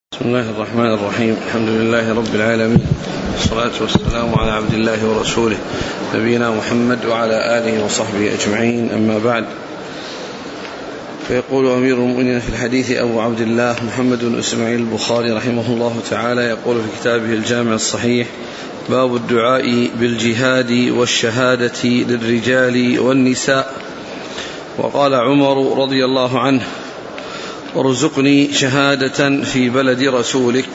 بسم الله الرحمن الرحيم. الحمد لله رب العالمين، والصلاة والسلام على عبد الله ورسوله نبينا محمد وعلى آله وصحبه أجمعين، أما بعد. فيقول أمير المؤمنين في الحديث أبو عبد الله محمد بن إسماعيل البخاري رحمه الله تعالى، يقول في كتابه الجامع الصحيح: باب الدعاء بالجهاد والشهادة للرجال والنساء. وقال عمر رضي الله عنه: ارزقني شهادة في بلد رسولك.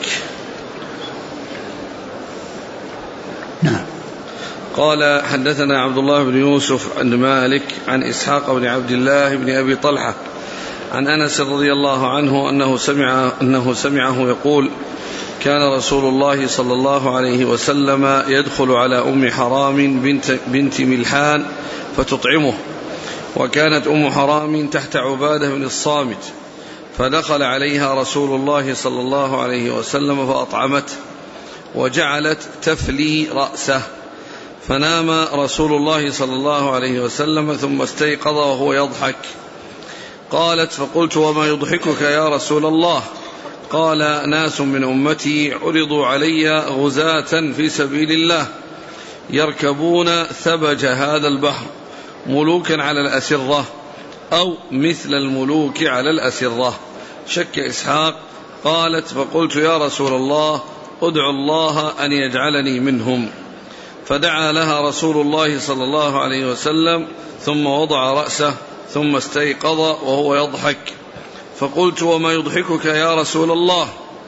نعم. قال: حدثنا عبد الله بن يوسف عن مالك عن إسحاق بن عبد الله بن أبي طلحة عن أنس رضي الله عنه أنه سمعه يقول: كان رسول الله صلى الله عليه وسلم يدخل على أم حرام بنت ملحان فتطعمه، وكانت أم حرام تحت عبادة بن الصامت، فدخل عليها رسول الله صلى الله عليه وسلم فأطعمته، وجعلت تفلي رأسه، فنام رسول الله صلى الله عليه وسلم ثم استيقظ وهو يضحك. قالت: فقلت: وما يضحكك يا رسول الله؟ قال: ناس من أمتي عرضوا علي غزاة في سبيل الله يركبون ثبج هذا البحر ملوكا على الأسرة أو مثل الملوك على الأسرة. شك إسحاق. قالت: فقلت: يا رسول الله، ادعو الله أن يجعلني منهم. فدعا لها رسول الله صلى الله عليه وسلم ثم وضع رأسه ثم استيقظ وهو يضحك. فقلت: وما يضحكك يا رسول الله؟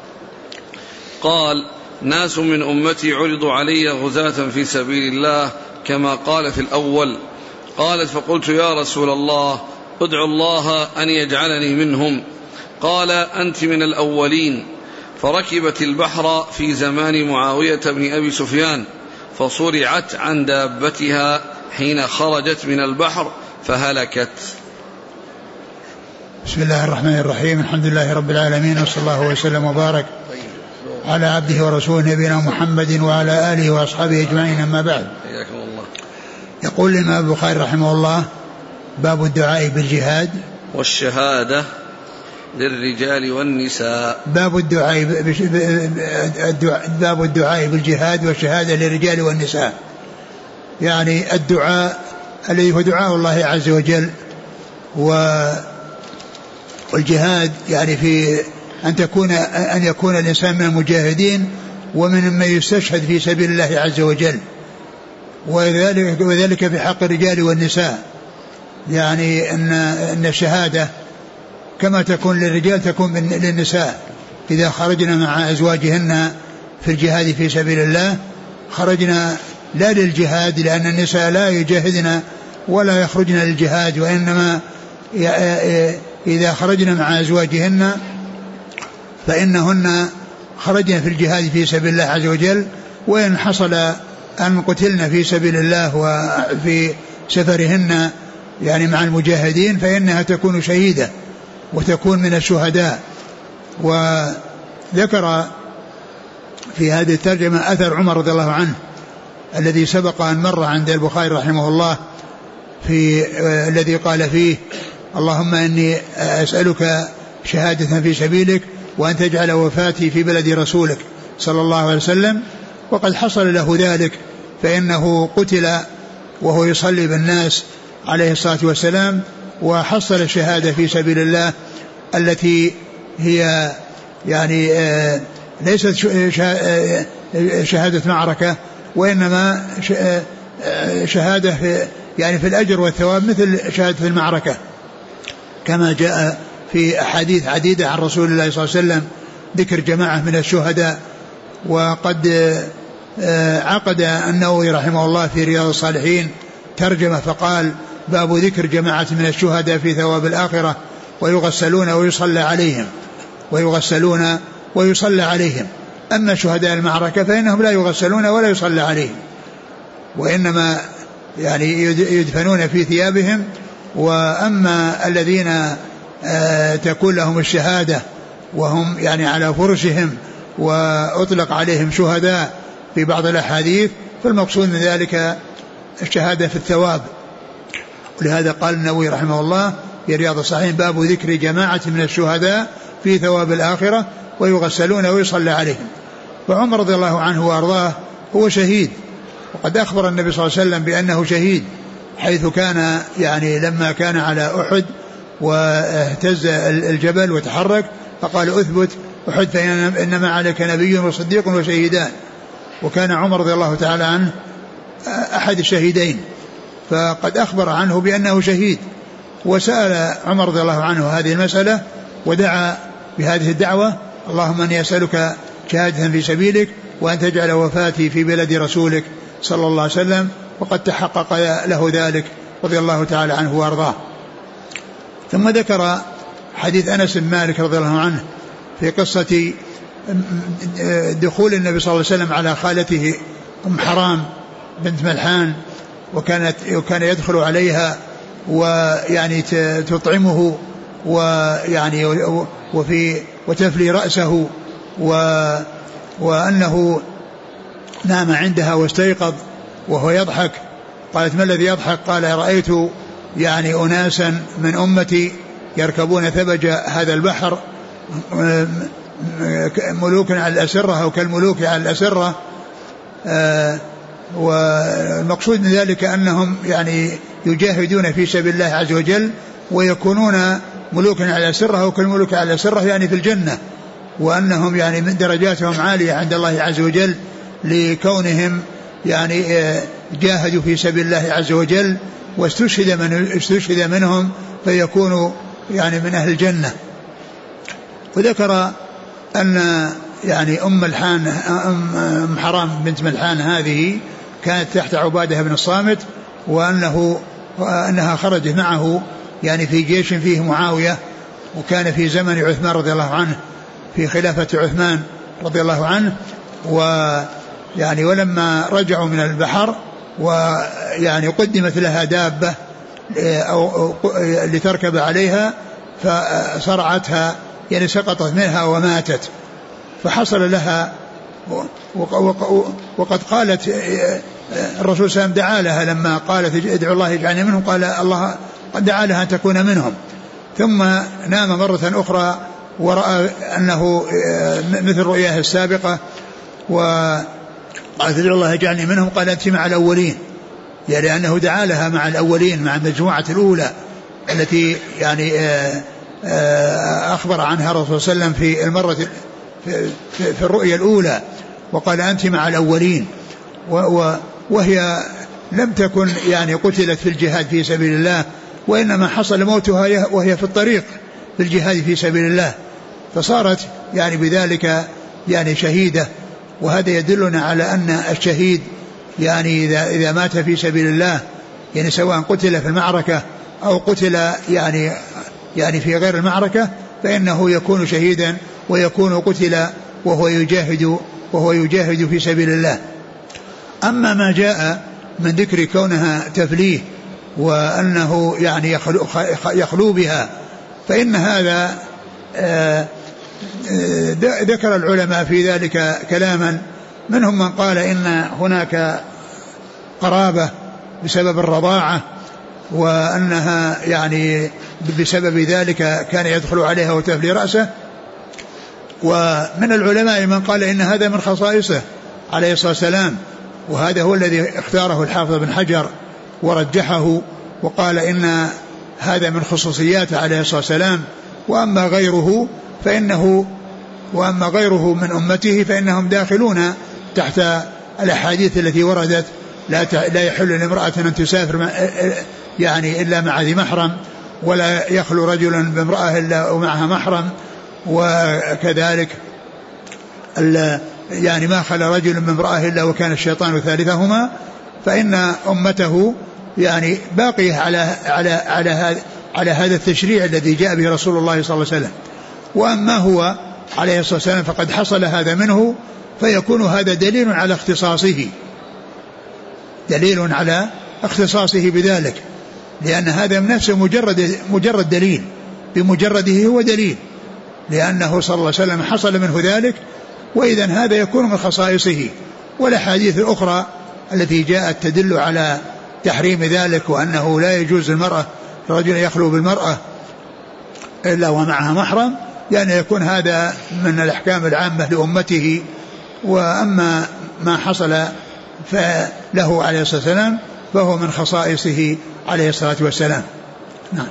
قال: ناس من أمتي عرضوا علي غزاة في سبيل الله كما قال في الأول. قالت: فقلت: يا رسول الله، ادعو الله أن يجعلني منهم. قال: أنت من الأولين. فركبت البحر في زمان معاوية بن أبي سفيان، فصرعت عن دابتها حين خرجت من البحر فهلكت. بسم الله الرحمن الرحيم. الحمد لله رب العالمين، وصلى الله وسلم وبارك على عبده ورسوله نبينا محمد وعلى آله وأصحابه أجمعين، أما بعد. يقول الإمام البخاري رحمه الله: باب الدعاء بالجهاد والشهادة للرجال والنساء. باب الدعاء بالجهاد والشهادة للرجال والنساء، يعني الدعاء الذي هو دعاء الله عز وجل، والجهاد يعني في أن يكون الإنسان من المجاهدين ومن يستشهد في سبيل الله عز وجل، وذلك في حق الرجال والنساء. يعني أن الشهادة كما تكون للرجال تكون للنساء. إذا خرجنا مع أزواجهن في الجهاد في سبيل الله، خرجنا لا للجهاد، لأن النساء لا يجاهدن ولا يخرجن للجهاد، وإنما إذا خرجنا مع أزواجهن فإنهن خرجن في الجهاد في سبيل الله عز وجل، وإن حصل أن قتلن في سبيل الله وفي سفرهن يعني مع المجاهدين فإنها تكون شهيدة وتكون من الشهداء. وذكر في هذه الترجمة أثر عمر رضي الله عنه الذي سبق أن مر عند البخاري رحمه الله، في الذي قال فيه: اللهم إني أسألك شهادة في سبيلك وأن تجعل وفاتي في بلد رسولك صلى الله عليه وسلم. وقد حصل له ذلك، فإنه قتل وهو يصلي بالناس عليه الصلاة والسلام، وحصل الشهادة في سبيل الله التي هي يعني ليست شهادة معركة، وإنما شهادة يعني في الأجر والثواب مثل شهادة المعركة، كما جاء في أحاديث عديدة عن رسول الله صلى الله عليه وسلم ذكر جماعة من الشهداء. وقد عقد النووي رحمه الله في رياض الصالحين ترجمة فقال: باب ذكر جماعة من الشهداء في ثواب الآخرة ويغسلون ويصلى عليهم. أما شهداء المعركة فإنهم لا يغسلون ولا يصلى عليهم، وإنما يعني يدفنون في ثيابهم. وأما الذين تكون لهم الشهادة وهم يعني على فرشهم وأطلق عليهم شهداء في بعض الأحاديث، فالمقصود من ذلك الشهادة في الثواب. ولهذا قال النووي رحمه الله في رياض الصالحين: باب ذكر جماعة من الشهداء في ثواب الآخرة ويغسلون ويصلى عليهم. وعمر رضي الله عنه وأرضاه هو شهيد، وقد أخبر النبي صلى الله عليه وسلم بأنه شهيد، حيث كان يعني لما كان على أحد واهتز الجبل وتحرك فقال أثبت أحد فإنما عليك نبي وصديق وشهيدان. وكان عمر رضي الله تعالى عنه أحد الشهيدين، فقد أخبر عنه بأنه شهيد. وسأل عمر رضي الله عنه هذه المسألة ودعا بهذه الدعوة: اللهم أني أسألك شهادة في سبيلك وأن تجعل وفاتي في بلد رسولك صلى الله عليه وسلم. وقد تحقق له ذلك رضي الله تعالى عنه وأرضاه. ثم ذكر حديث أنس بن مالك رضي الله عنه في قصة دخول النبي صلى الله عليه وسلم على خالته أم حرام بنت ملحان، وكان يدخل عليها ويعني تطعمه ويعني وتفلي رأسه، وأنه نام عندها واستيقظ وهو يضحك. قالت: ما الذي يضحك؟ قال: رأيت يعني أناسا من أمتي يركبون ثبج هذا البحر ملوك على الأسرة أو كالملوك على الأسرة. والمقصود من ذلك أنهم يعني يجاهدون في سبيل الله عز وجل ويكونون ملوكا على الأسرة أو كالملوك على الأسرة يعني في الجنة، وأنهم يعني من درجاتهم عالية عند الله عز وجل لكونهم يعني جاهدوا في سبيل الله عز وجل واستشهد منهم فيكونوا يعني من أهل الجنة. وذكر أن يعني أم حرام بنت ملحان هذه كانت تحت عبادة بن الصامت، وأنها خرجت معه يعني في جيش فيه معاوية، وكان في زمن عثمان رضي الله عنه في خلافة عثمان رضي الله عنه. ويعني ولما رجعوا من البحر ويعني قدمت لها دابة أو لتركب عليها فصرعتها يعني سقطت منها وماتت، فحصل لها وقد قالت الرسول صلى الله عليه وسلم دعا لها لما قالت ادعو الله يجعلني منهم، قال الله قد دعا لها أن تكون منهم. ثم نام مرة أخرى ورأى أنه مثل رؤياه السابقة وقالت ادعو الله يجعلني منهم، قال أنت مع الأولين، يعني لأنه دعا لها مع الأولين مع المجموعة الأولى التي يعني أخبر عنها الرسول صلى الله عليه وسلم في المرة في الرؤيا الأولى، وقال أنت مع الأولين. وهي لم تكن يعني قتلت في الجهاد في سبيل الله، وإنما حصل موتها وهي في الطريق في الجهاد في سبيل الله، فصارت يعني بذلك يعني شهيدة. وهذا يدلنا على أن الشهيد يعني إذا مات في سبيل الله يعني سواء قتل في المعركة أو قتل يعني في غير المعركة فإنه يكون شهيدا ويكون قتل وهو يجاهد في سبيل الله. أما ما جاء من ذكر كونها تفليه وأنه يعني يخلو بها فإن هذا ذكر العلماء في ذلك كلاما، منهم من قال إن هناك قرابة بسبب الرضاعة وأنها يعني بسبب ذلك كان يدخل عليها وتفلي رأسه. ومن العلماء من قال إن هذا من خصائصه عليه الصلاة والسلام، وهذا هو الذي اختاره الحافظ بن حجر ورجحه وقال إن هذا من خصوصياته عليه الصلاة والسلام. وأما غيره من أمته فإنهم داخلون تحت الأحاديث التي وردت لا يحل لامرأة أن تسافر يعني إلا مع ذي محرم، ولا يخلو رجل بامرأة إلا ومعها محرم، وكذلك يعني ما خلى رجل بامرأة إلا وكان الشيطان ثالثهما. فإن أمته يعني باقية على هذا التشريع الذي جاء به رسول الله صلى الله عليه وسلم. وأما هو عليه الصلاة والسلام فقد حصل هذا منه، فيكون هذا دليل على اختصاصه بذلك، لأن هذا من نفسه مجرد دليل، بمجرده هو دليل، لأنه صلى الله عليه وسلم حصل منه ذلك، وإذا هذا يكون من خصائصه. والأحاديث الأخرى التي جاءت تدل على تحريم ذلك، وأنه لا يجوز الرجل يخلو بالمرأة إلا ومعها محرم، يعني يكون هذا من الأحكام العامة لأمته. وأما ما حصل فله عليه الصلاة والسلام فهو من خصائصه عليه الصلاة والسلام. نعم.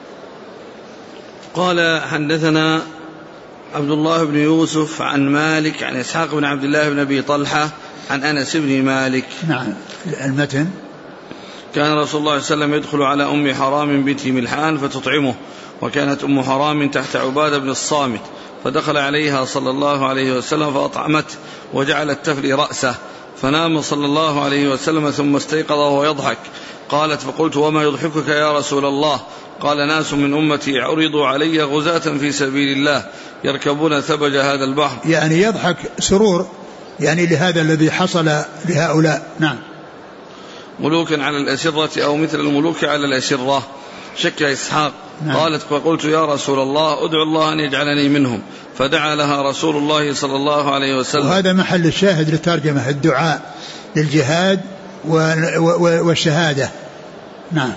قال حدثنا عبد الله بن يوسف عن مالك عن إسحاق بن عبد الله بن أبي طلحة عن أنس بن مالك. نعم. المتن: كان رسول الله صلى الله عليه وسلم يدخل على أم حرام بنت ملحان فتطعمه، وكانت أم حرام تحت عبادة بن الصامت، فدخل عليها صلى الله عليه وسلم فأطعمته وجعلت تفلي رأسه، فنام صلى الله عليه وسلم ثم استيقظ وهو يضحك. قالت: فقلت: وما يضحكك يا رسول الله؟ قال: ناس من أمتي عرضوا علي غزاة في سبيل الله يركبون ثبج هذا البحر. يعني يضحك سرور يعني لهذا الذي حصل لهؤلاء. نعم. ملوكا على الأسرة أو مثل الملوك على الأسرة. شك إسحاق. نعم. قالت: فقلت: يا رسول الله ادعو الله أن يجعلني منهم، فدعا لها رسول الله صلى الله عليه وسلم. وهذا محل الشاهد للترجمة، الدعاء للجهاد والشهادة. نعم.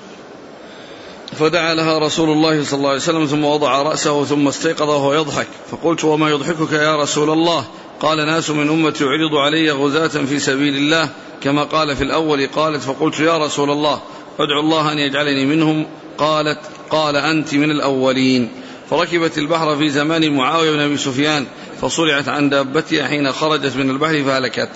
فدعا لها رسول الله صلى الله عليه وسلم ثم وضع رأسه ثم استيقظ وهو يضحك. فقلت: وما يضحكك يا رسول الله؟ قال: ناس من أمتي عرضوا علي غزاة في سبيل الله كما قال في الأول. قالت: فقلت: يا رسول الله ادعو الله أن يجعلني منهم. قال: أنت من الأولين. فركبت البحر في زمان معاوية بن أبي سفيان، فصرعت عن دابتها حين خرجت من البحر فهلكت.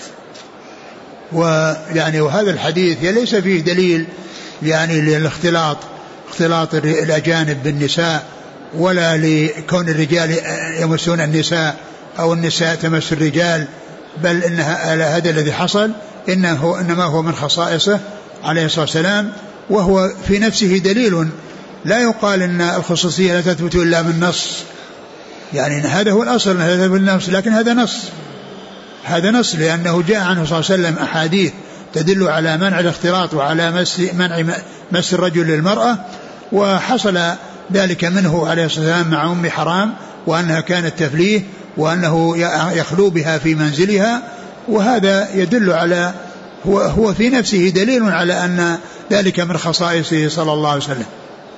وهذا الحديث ليس فيه دليل يعني للاختلاط، اختلاط الأجانب بالنساء، ولا لكون الرجال يمسون النساء أو النساء تمس الرجال، بل إن هذا الذي حصل إنما هو من خصائصه عليه الصلاة والسلام، وهو في نفسه دليل. لا يقال إن الخصوصية لا تثبت إلا من نص، يعني هذا هو الأصل هذا بالنص، لكن هذا نص لأنه جاء عنه صلى الله عليه وسلم أحاديث تدل على منع الاختلاط وعلى منع مس الرجل للمرأة، وحصل ذلك منه عليه الصلاة والسلام مع أم حرام، وأنها كانت تفليه وأنه يخلو بها في منزلها، وهذا يدل على هو في نفسه دليل على أن ذلك من خصائصه صلى الله عليه وسلم.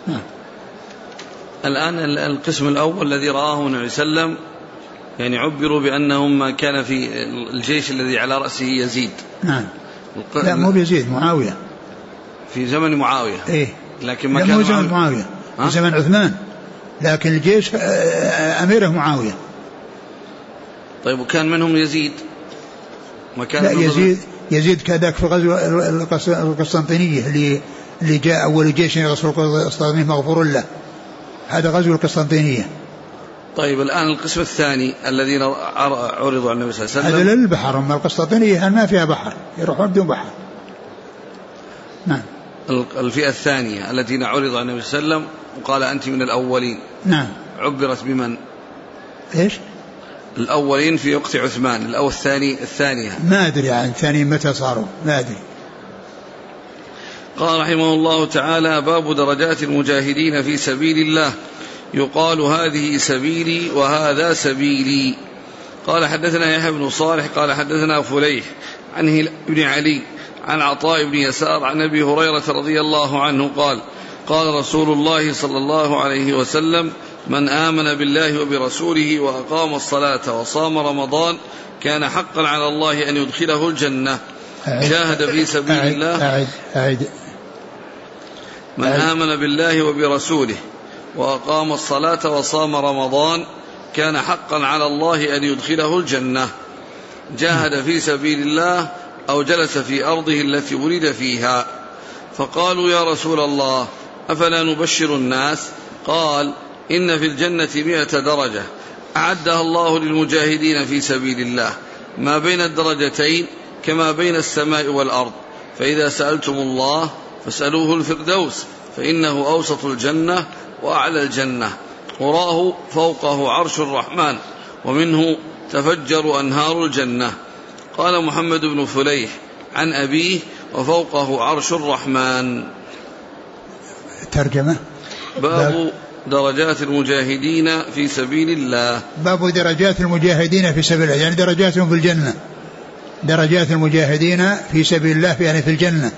الآن القسم الأول الذي رآه النبي صلى الله عليه وسلم يعني عبروا بأنهم ما كان في الجيش الذي على رأسه يزيد. نعم. لا مو بيزيد، معاوية في زمن معاوية. إيه. لكن ما كان مو زمن معاوية، في زمن عثمان، لكن الجيش أميره معاوية. طيب وكان منهم يزيد؟ لا يزيد كذاك في غزو القسطنطينية اللي جاء أول جيش رسول القسطنطينية مغفور له، هذا غزو القسطنطينية. طيب الآن القسم الثاني الذين عرضوا على النبي صلى الله عليه وسلم هذا للبحر، أما القسطنطينية ما فيها بحر، يروحون بدون بحر. نعم. الفئة الثانية التي عرض على النبي صلى الله عليه وسلم وقال أنت من الأولين. نعم. عبرت بمن؟ إيش؟ الأولين في وقت عثمان، أو الثانية ما أدري عن الثانيين متى صاروا، ما أدري. قال رحمه الله تعالى: باب درجات المجاهدين في سبيل الله، يقال هذه سبيلي وهذا سبيلي. قال حدثنا يحيى بن صالح قال حدثنا فليح عن هلال بن علي عن عطاء بن يسار عن أبي هريرة رضي الله عنه قال: قال رسول الله صلى الله عليه وسلم: من آمن بالله وبرسوله وأقام الصلاة وصام رمضان كان حقا على الله أن يدخله الجنة. جاهد في سبيل الله. من آمن بالله وبرسوله وأقام الصلاة وصام رمضان كان حقا على الله أن يدخله الجنة. جاهد في سبيل الله أو جلس في أرضه التي ولد فيها. فقالوا: يا رسول الله أفلا نبشر الناس؟ قال: إن في الجنة 100 درجة أعدها الله للمجاهدين في سبيل الله، ما بين الدرجتين كما بين السماء والأرض، فإذا سألتم الله فاسألوه الفردوس، فإنه أوسط الجنة وأعلى الجنة، وراه فوقه عرش الرحمن، ومنه تفجر أنهار الجنة. قال محمد بن فليح عن أبيه: وفوقه عرش الرحمن. ترجمة: باب درجات المجاهدين في سبيل الله. باب درجات المجاهدين في سبيل الله، يعني درجاتهم في الجنة. درجات المجاهدين في سبيل الله يعني في الجنة.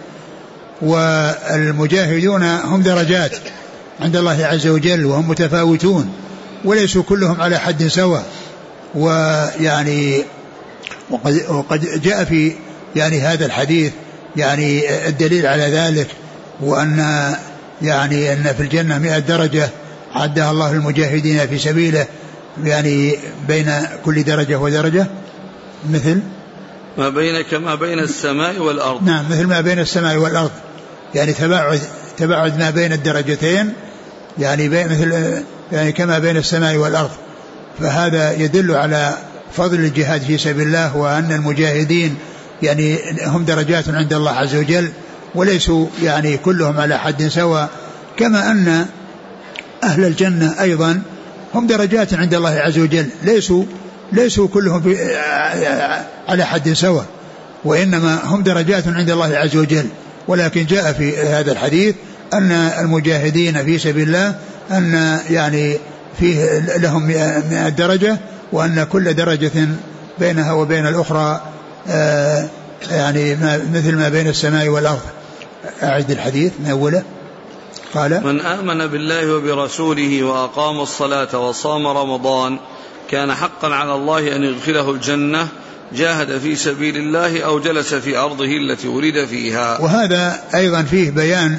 والمجاهدون هم درجات عند الله عز وجل، وهم متفاوتون، وليسوا كلهم على حد سواء. ويعني وقد جاء في يعني هذا الحديث يعني الدليل على ذلك، وأن يعني أن في الجنة 100 درجة عدها الله للمجاهدين في سبيله، يعني بين كل درجة ودرجة مثل ما بين السماء والأرض. نعم، مثل ما بين السماء والأرض، يعني تباعد ما بين الدرجتين، يعني مثل يعني كما بين السماء والأرض. فهذا يدل على فضل الجهاد في سبيل الله، وأن المجاهدين يعني هم درجات عند الله عز وجل، وليسوا يعني كلهم على حد سواء، كما أن أهل الجنة أيضا هم درجات عند الله عز وجل، ليسوا كلهم على حد سواء، وإنما هم درجات عند الله عز وجل. ولكن جاء في هذا الحديث أن المجاهدين في سبيل الله أن يعني فيه لهم 100 درجة، وأن كل درجة بينها وبين الأخرى يعني مثل ما بين السماء والأرض. أعد الحديث من أوله. قال: من آمن بالله وبرسوله وأقام الصلاة وصام رمضان كان حقا على الله أن يدخله الجنة، جاهد في سبيل الله أو جلس في أرضه التي ولد فيها. وهذا أيضا فيه بيان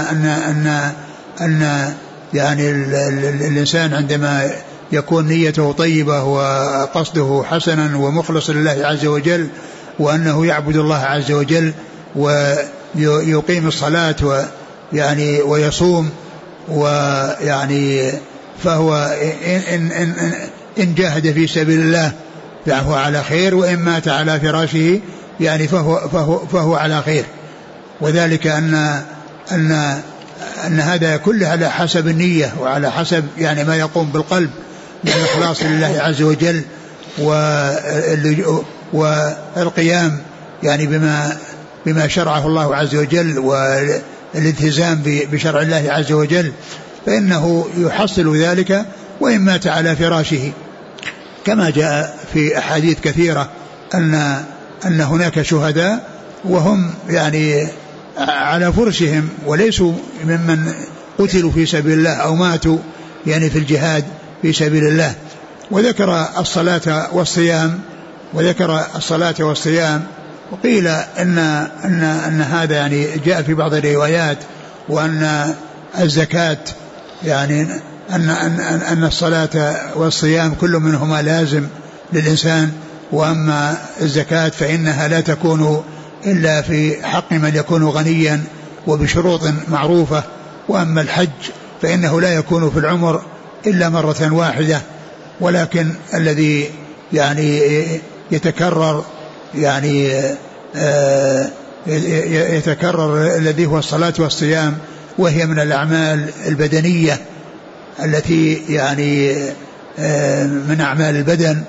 أن يعني الإنسان عندما يكون نيته طيبة وقصده حسنا ومخلص لله عز وجل، وأنه يعبد الله عز وجل ويقيم الصلاة ويعني ويصوم، ويعني فهو إن جاهد في سبيل الله فهو على خير، وإن مات على فراشه يعني فهو على خير. وذلك أن هذا كله على حسب النية، وعلى حسب يعني ما يقوم بالقلب من الإخلاص لله عز وجل، والقيام يعني بما شرعه الله عز وجل، والالتزام بشرع الله عز وجل، فإنه يحصل ذلك وإن مات على فراشه. كما جاء في أحاديث كثيرة أن هناك شهداء وهم يعني على فرشهم، وليسوا ممن قتلوا في سبيل الله أو ماتوا يعني في الجهاد في سبيل الله. وذكر الصلاة والصيام، وقيل أن هذا يعني جاء في بعض الروايات، وأن الزكاة يعني أن الصلاة والصيام كل منهما لازم للإنسان، وأما الزكاة فإنها لا تكون إلا في حق من يكون غنيا وبشروط معروفة، وأما الحج فإنه لا يكون في العمر إلا مرة واحدة، ولكن الذي يعني يتكرر يعني الذي هو الصلاة والصيام، وهي من الأعمال البدنية التي يعني من أعمال البدن،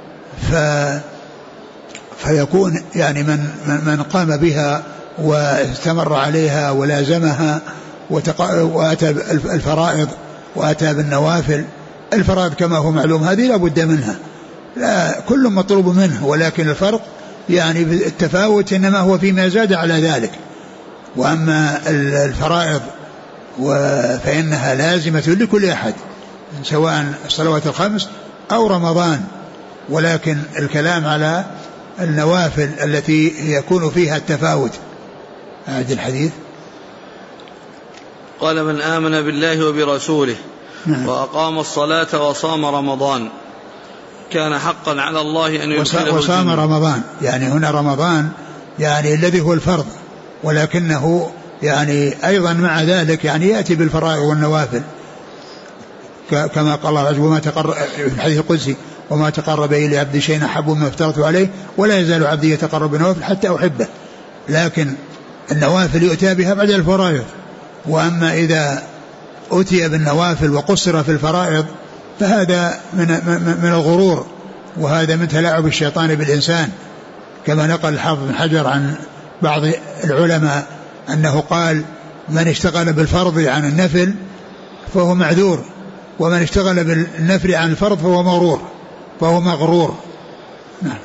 فيكون يعني من قام بها واستمر عليها ولازمها وأتى الفرائض وأتى بالنوافل. الفرائض كما هو معلوم هذه لا بد منها، لا كل مطلوب منه، ولكن الفرق يعني التفاوت إنما هو فيما زاد على ذلك. وأما الفرائض فإنها لازمة لكل أحد، سواء الصلوات الخمس أو رمضان، ولكن الكلام على النوافل التي يكون فيها التفاوت. هذا الحديث. قال: من آمن بالله وبرسوله وأقام الصلاة وصام رمضان كان حقا على الله أن يدخله وصام رمضان، يعني هنا رمضان يعني الذي هو الفرض، ولكنه يعني أيضا مع ذلك يعني يأتي بالفرائض والنوافل، كما قال الله عز وجل في الحديث القدسي: وما تقرب إلي عبدي شيئا أحب مما افترضته عليه ولا يزال عبدي يتقرب بالنوافل حتى أحبه. لكن النوافل يؤتى بها بعد الفرائض، وأما إذا أتي بالنوافل وقصر في الفرائض فهذا من الغرور، وهذا من تلاعب الشيطان بالإنسان، كما نقل الحافظ بن حجر عن بعض العلماء أنه قال: من اشتغل بالفرض عن النفل فهو معذور، ومن اشتغل بالنفل عن الفرض فهو مغرور. نعم.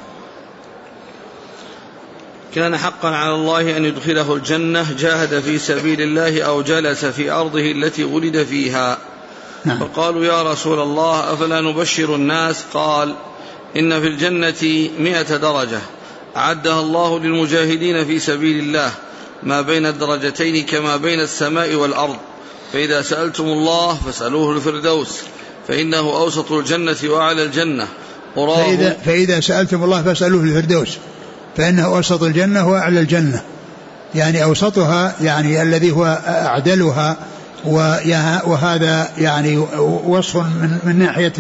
كان حقا على الله أن يدخله الجنة، جاهد في سبيل الله أو جلس في أرضه التي ولد فيها. نعم. فقالوا يا رسول الله أفلا نبشر الناس؟ قال إن في الجنة 100 درجة أعدها الله للمجاهدين في سبيل الله ما بين الدرجتين كما بين السماء والأرض، فإذا سألتم الله فاسألوه الفردوس فإنه أوسط الجنة وأعلى الجنة. فإذا سألتم الله فاسألوه الفردوس فإنه أوسط الجنة وأعلى الجنة، يعني أوسطها يعني الذي هو أعدلها، وهذا يعني وصف من ناحية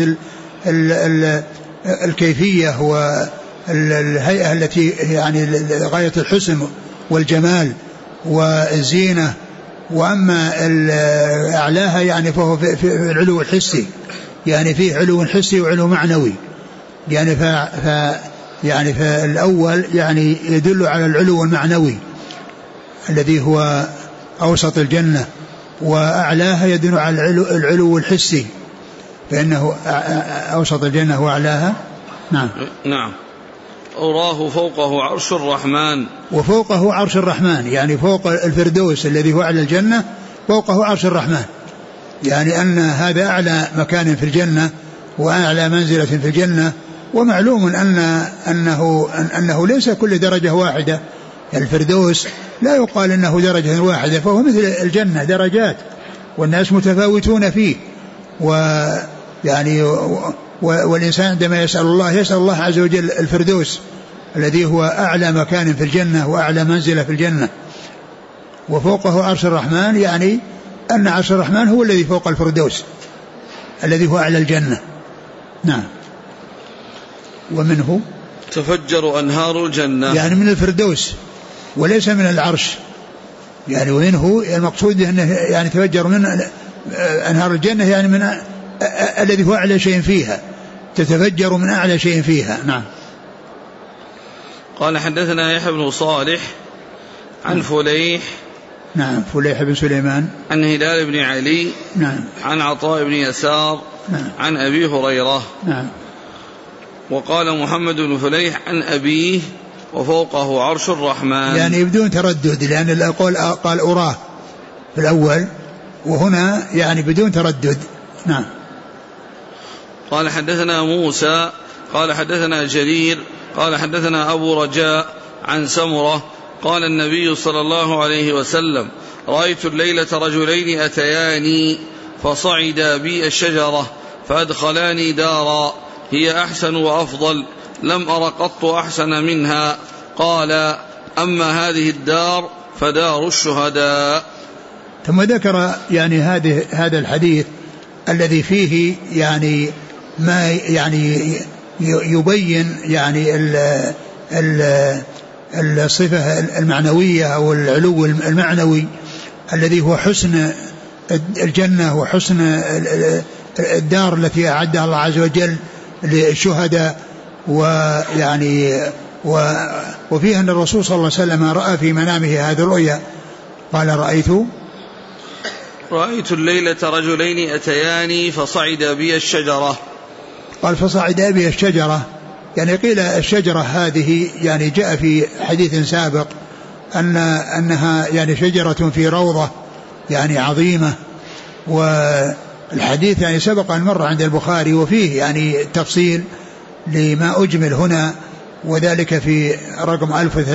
الكيفية والهيئة التي يعني غاية الحسن والجمال والزينة. وأما أعلاها يعني فهو في العلو الحسي، يعني فيه علو حسي وعلو معنوي، يعني يعني فالأول يعني يدل على العلو المعنوي الذي هو أوسط الجنة، وأعلاها يدل على العلو الحسي فإنه أوسط الجنة وأعلاها. نعم. نعم. أراه فوقه عرش الرحمن. وفوقه عرش الرحمن، يعني فوق الفردوس الذي هو أعلى الجنة فوقه عرش الرحمن، يعني أن هذا أعلى مكان في الجنة وأعلى منزلة في الجنة. ومعلوم أنه ليس كل درجة واحدة، الفردوس لا يقال أنه درجة واحدة، فهو مثل الجنة درجات والناس متفاوتون فيه. ويعني والإنسان عندما يسأل الله عز وجل الفردوس الذي هو أعلى مكان في الجنة وأعلى منزلة في الجنة، وفوقه عرش الرحمن، يعني أن عرش الرحمن هو الذي فوق الفردوس الذي هو أعلى الجنة. نعم. ومنه تفجر أنهار الجنة، يعني من الفردوس وليس من العرش، يعني ومنه المقصود أنه يعني تفجر من أنهار الجنة، يعني من الذي هو أعلى شيء فيها، تتفجر من أعلى شيء فيها. نعم. قال حدثنا يحيى بن صالح عن فليح. نعم. فليح بن سليمان عن هلال بن علي. نعم. عن عطاء بن يسار. نعم. عن أبي هريرة. نعم. وقال محمد بن فليح عن أبيه وفوقه عرش الرحمن، يعني بدون تردد، لأن الأقول قال أراه في الأول وهنا يعني بدون تردد. نعم. قال حدثنا موسى قال حدثنا جرير قال حدثنا أبو رجاء عن سمرة قال النبي صلى الله عليه وسلم رأيت الليلة رجلين أتياني فصعدا بي الشجرة فأدخلاني دارا هي أحسن وأفضل لم أر قط أحسن منها. قال أما هذه الدار فدار الشهداء. ثم ذكر يعني هذا الحديث الذي فيه يعني ما يعني يبين يعني الصفة المعنوية أو العلو المعنوي الذي هو حسن الجنة وحسن الدار التي أعدها الله عز وجل للشهداء. ويعني وفيها أن الرسول صلى الله عليه وسلم رأى في منامه هذه الرؤيا، قال رأيت الليلة رجلين أتياني فصعد بي الشجرة. قال فصعد بي الشجرة، يعني قيل الشجرة هذه يعني جاء في حديث سابق أنها يعني شجرة في روضة يعني عظيمة، والحديث يعني سبق أن مر عند البخاري وفيه يعني تفصيل لما أجمل هنا، وذلك في رقم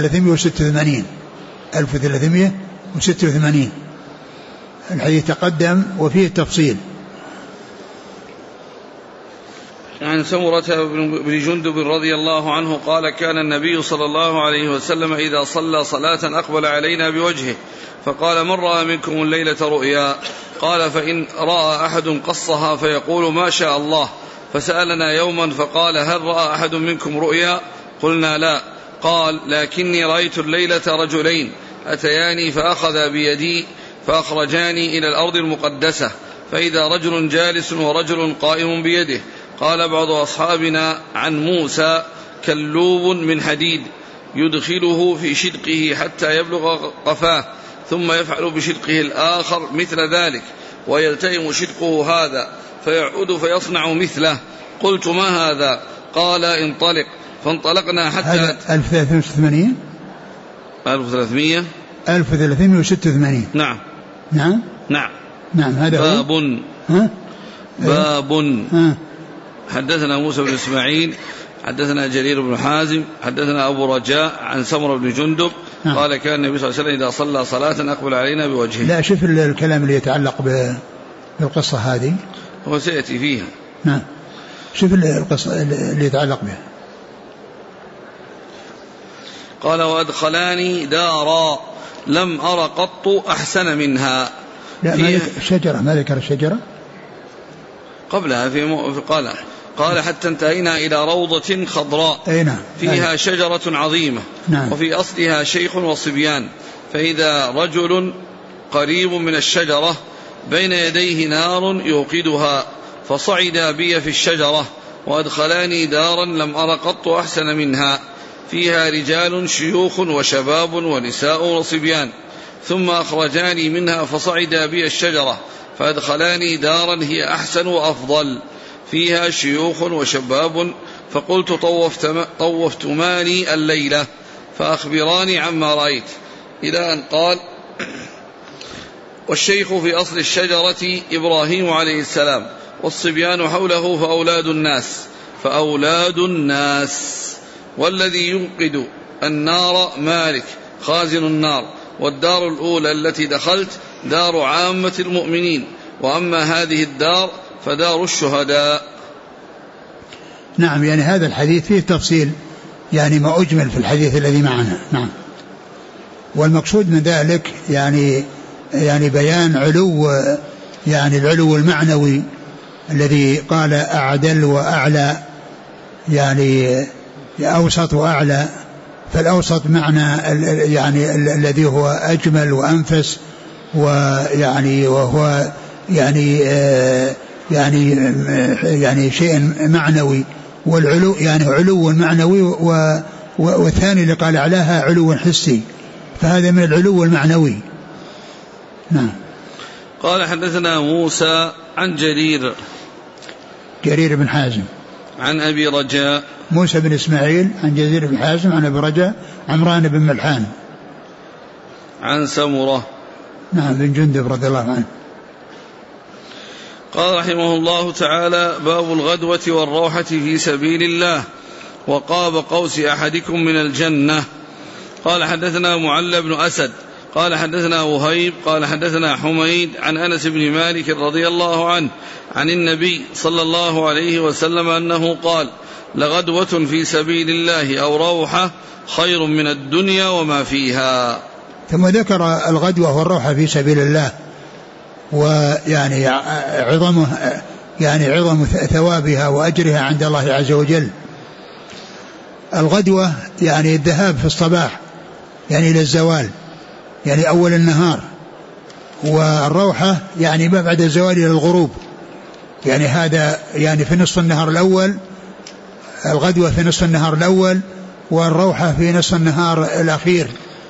1386 الحديث تقدم وفيه التفصيل. عن سمرة بن جندب رضي الله عنه قال كان النبي صلى الله عليه وسلم إذا صلى صلاة أقبل علينا بوجهه فقال من رأى منكم الليلة رؤيا؟ قال فإن رأى أحد قصها فيقول ما شاء الله. فسألنا يوما فقال هل رأى أحد منكم رؤيا؟ قلنا لا. قال لكني رأيت الليلة رجلين أتياني فأخذ بيدي فأخرجاني إلى الأرض المقدسة فإذا رجل جالس ورجل قائم بيده. قال بعض أصحابنا عن موسى كلوب من حديد يدخله في شدقه حتى يبلغ قفاه ثم يفعل بشدقه الآخر مثل ذلك ويلتئم شدقه هذا فيعود فيصنع مثله. قلت ما هذا؟ قال انطلق. فانطلقنا حتى 1386. نعم هذا باب باب. حدثنا موسى بن إسماعيل حدثنا جرير بن حازم حدثنا أبو رجاء عن سمرة بن جندب قال كان النبي صلى الله عليه وسلم إذا صلى صلاة أقبل علينا بوجهه. لا، شوف الكلام اللي يتعلق بالقصة هذه هو سيأتي فيها. نعم، شوف القصة اللي يتعلق بها. قال وأدخلاني دارا لم أر قط أحسن منها. لا، ما الشجرة، ما ذكر الشجرة قبلها قال حتى انتهينا إلى روضة خضراء فيها شجرة عظيمة وفي أصلها شيخ وصبيان، فإذا رجل قريب من الشجرة بين يديه نار يوقدها، فصعدا بي في الشجرة وأدخلاني دارا لم أر قط أحسن منها، فيها رجال شيوخ وشباب ونساء وصبيان، ثم أخرجاني منها فصعدا بي الشجرة فأدخلاني دارا هي أحسن وأفضل فيها شيوخ وشباب، فقلت طوفتماني الليلة فأخبراني عما رأيت، إلى أن قال والشيخ في أصل الشجرة إبراهيم عليه السلام والصبيان حوله فأولاد الناس والذي يوقد النار مالك خازن النار، والدار الأولى التي دخلت دار عامة المؤمنين، وأما هذه الدار فدار الشهداء. نعم، يعني هذا الحديث فيه تفصيل، يعني ما أجمل في الحديث الذي معنا. نعم، والمقصود من ذلك يعني بيان علو، يعني العلو المعنوي الذي قال أعدل وأعلى، يعني أوسط وأعلى، فالأوسط معنى يعني الذي هو أجمل وأنفس، ويعني وهو يعني شيء معنوي، والعلو يعني علو معنوي، والثاني اللي قال أعلاها علو حسي، فهذا من العلو المعنوي. نعم. قال حدثنا موسى عن جرير بن حازم عن أبي رجاء، موسى بن إسماعيل عن جرير بن حازم عن أبي رجاء عمران بن ملحان عن سمرة بن جندب رضي الله عنه. قال رحمه الله تعالى باب الغدوة والروحة في سبيل الله وقاب قوس أحدكم من الجنة. قال حدثنا معل بن أسد قال حدثنا وهيب قال حدثنا حميد عن أنس بن مالك رضي الله عنه عن النبي صلى الله عليه وسلم أنه قال لغدوة في سبيل الله أو روحة خير من الدنيا وما فيها. ثم ذكر الغدوة والروحة في سبيل الله، ويعني عظم ثوابها وأجرها عند الله عز وجل. الغدوة يعني الذهاب في الصباح، يعني إلى الزوال، يعني أول النهار، والروحة يعني ما بعد الزوال إلى الغروب، يعني هذا يعني في نصف النهار الأول، الغدوة في نصف النهار الأول، والروحة في نصف النهار الأخير.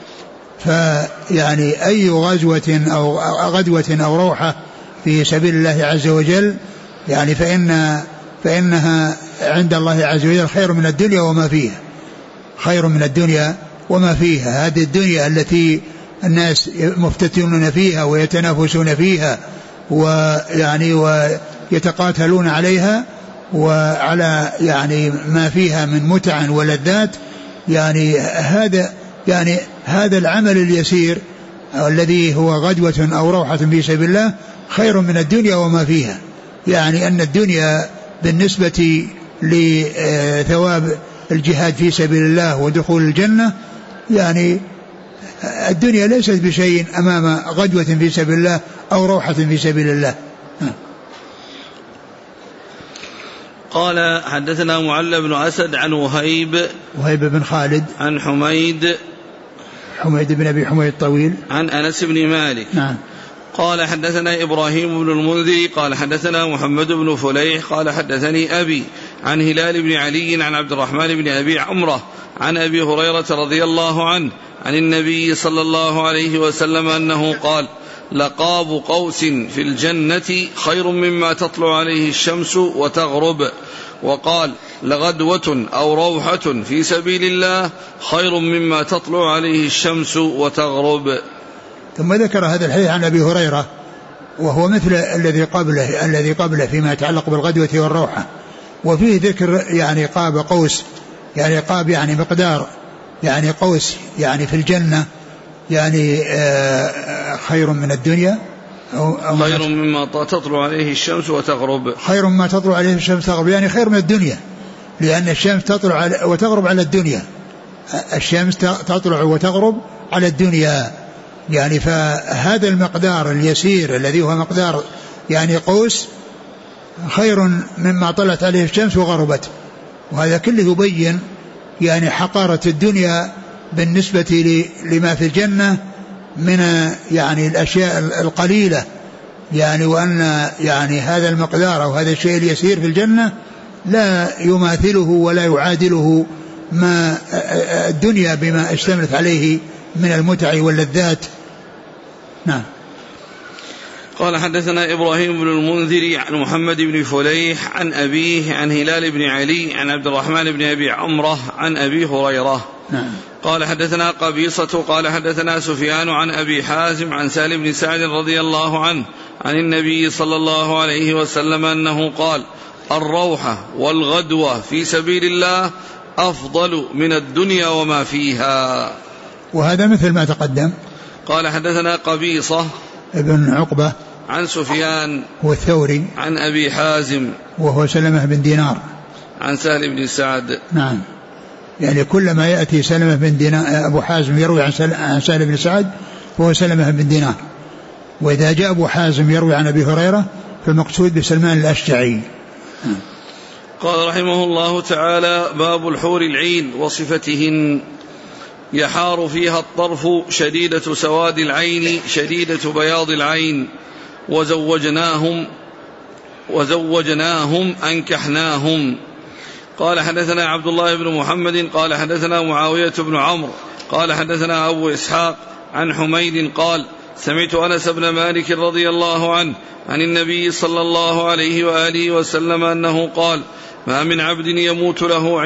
فيعني أي غدوة أو روحة في سبيل الله عز وجل يعني فإنها عند الله عز وجل خير من الدنيا وما فيها، خير من الدنيا وما فيها. هذه الدنيا التي الناس مفتتنون فيها ويتنافسون فيها ويعني ويتقاتلون عليها وعلى يعني ما فيها من متع ولذات، يعني هذا العمل اليسير الذي هو غدوة أو روحة في سبيل الله خير من الدنيا وما فيها. يعني أن الدنيا بالنسبة لثواب الجهاد في سبيل الله ودخول الجنة، يعني الدنيا ليست بشيء أمام غدوة في سبيل الله أو روحة في سبيل الله. قال حدثنا معل بن أسد عن وهيب بن خالد عن حميد بن أبي حميد الطويل عن أنس بن مالك. نعم. قال حدثنا إبراهيم بن المنذر قال حدثنا محمد بن فليح قال حدثني أبي عن هلال بن علي عن عبد الرحمن بن أبي عمرة عن أبي هريرة رضي الله عنه عن النبي صلى الله عليه وسلم أنه قال لقاب قوس في الجنة خير مما تطلع عليه الشمس وتغرب. وقال لغدوة أو روحة في سبيل الله خير مما تطلع عليه الشمس وتغرب. ثم ذكر هذا الحديث عن أبي هريرة وهو مثل الذي قبله فيما يتعلق بالغدوة والروحة. وفيه ذكر يعني قاب قوس، يعني قاب يعني مقدار يعني قوس يعني في الجنة، يعني خير من الدنيا أو خير مما تطلع عليه الشمس وتغرب، خير مما تطلع عليه الشمس وتغرب، يعني خير من الدنيا، لأن الشمس تطلع وتغرب على الدنيا، الشمس تطلع وتغرب على الدنيا يعني. فهذا المقدار اليسير الذي هو مقدار يعني قوس خير مما طلعت عليه الشمس وغربت. وهذا كله يبين يعني حقارة الدنيا بالنسبة لما في الجنة من يعني الأشياء القليلة يعني، وأن يعني هذا المقدار أو هذا الشيء اليسير في الجنة لا يماثله ولا يعادله ما الدنيا بما اشتملت عليه من المتع واللذات. نعم. قال حدثنا إبراهيم بن المنذر عن محمد بن فليح عن أبيه عن هلال بن علي عن عبد الرحمن بن أبي عمرة عن أبي هريرة. نعم. قال حدثنا قبيصة قال حدثنا سفيان عن أبي حازم عن سالم بن سعد رضي الله عنه عن النبي صلى الله عليه وسلم أنه قال: الروحة والغدوة في سبيل الله أفضل من الدنيا وما فيها. وهذا مثل ما تقدم. قال حدثنا قبيصة ابن عقبة عن سفيان والثوري عن أبي حازم وهو سلمة بن دينار عن سالم بن سعد. نعم. يعني كلما يأتي سلمة بن دينار أبو حازم يروي عن سالم بن سعد فهو سلمة بن دينار، وإذا جاء أبو حازم يروي عن أبي هريرة فالمقصود بسلمان الأشجعي. قال رحمه الله تعالى: باب الحور العين وصفتهن. يحار فيها الطرف شديدة سواد العين شديدة بياض العين، وزوجناهم أنكحناهم. قال حدثنا عبد الله بن محمد قال حدثنا معاوية بن عمرو قال حدثنا أبو إسحاق عن حميد قال: سمعت أنس بن مالك رضي الله عنه عن النبي صلى الله عليه وآله وسلم أنه قال: ما من عبد يموت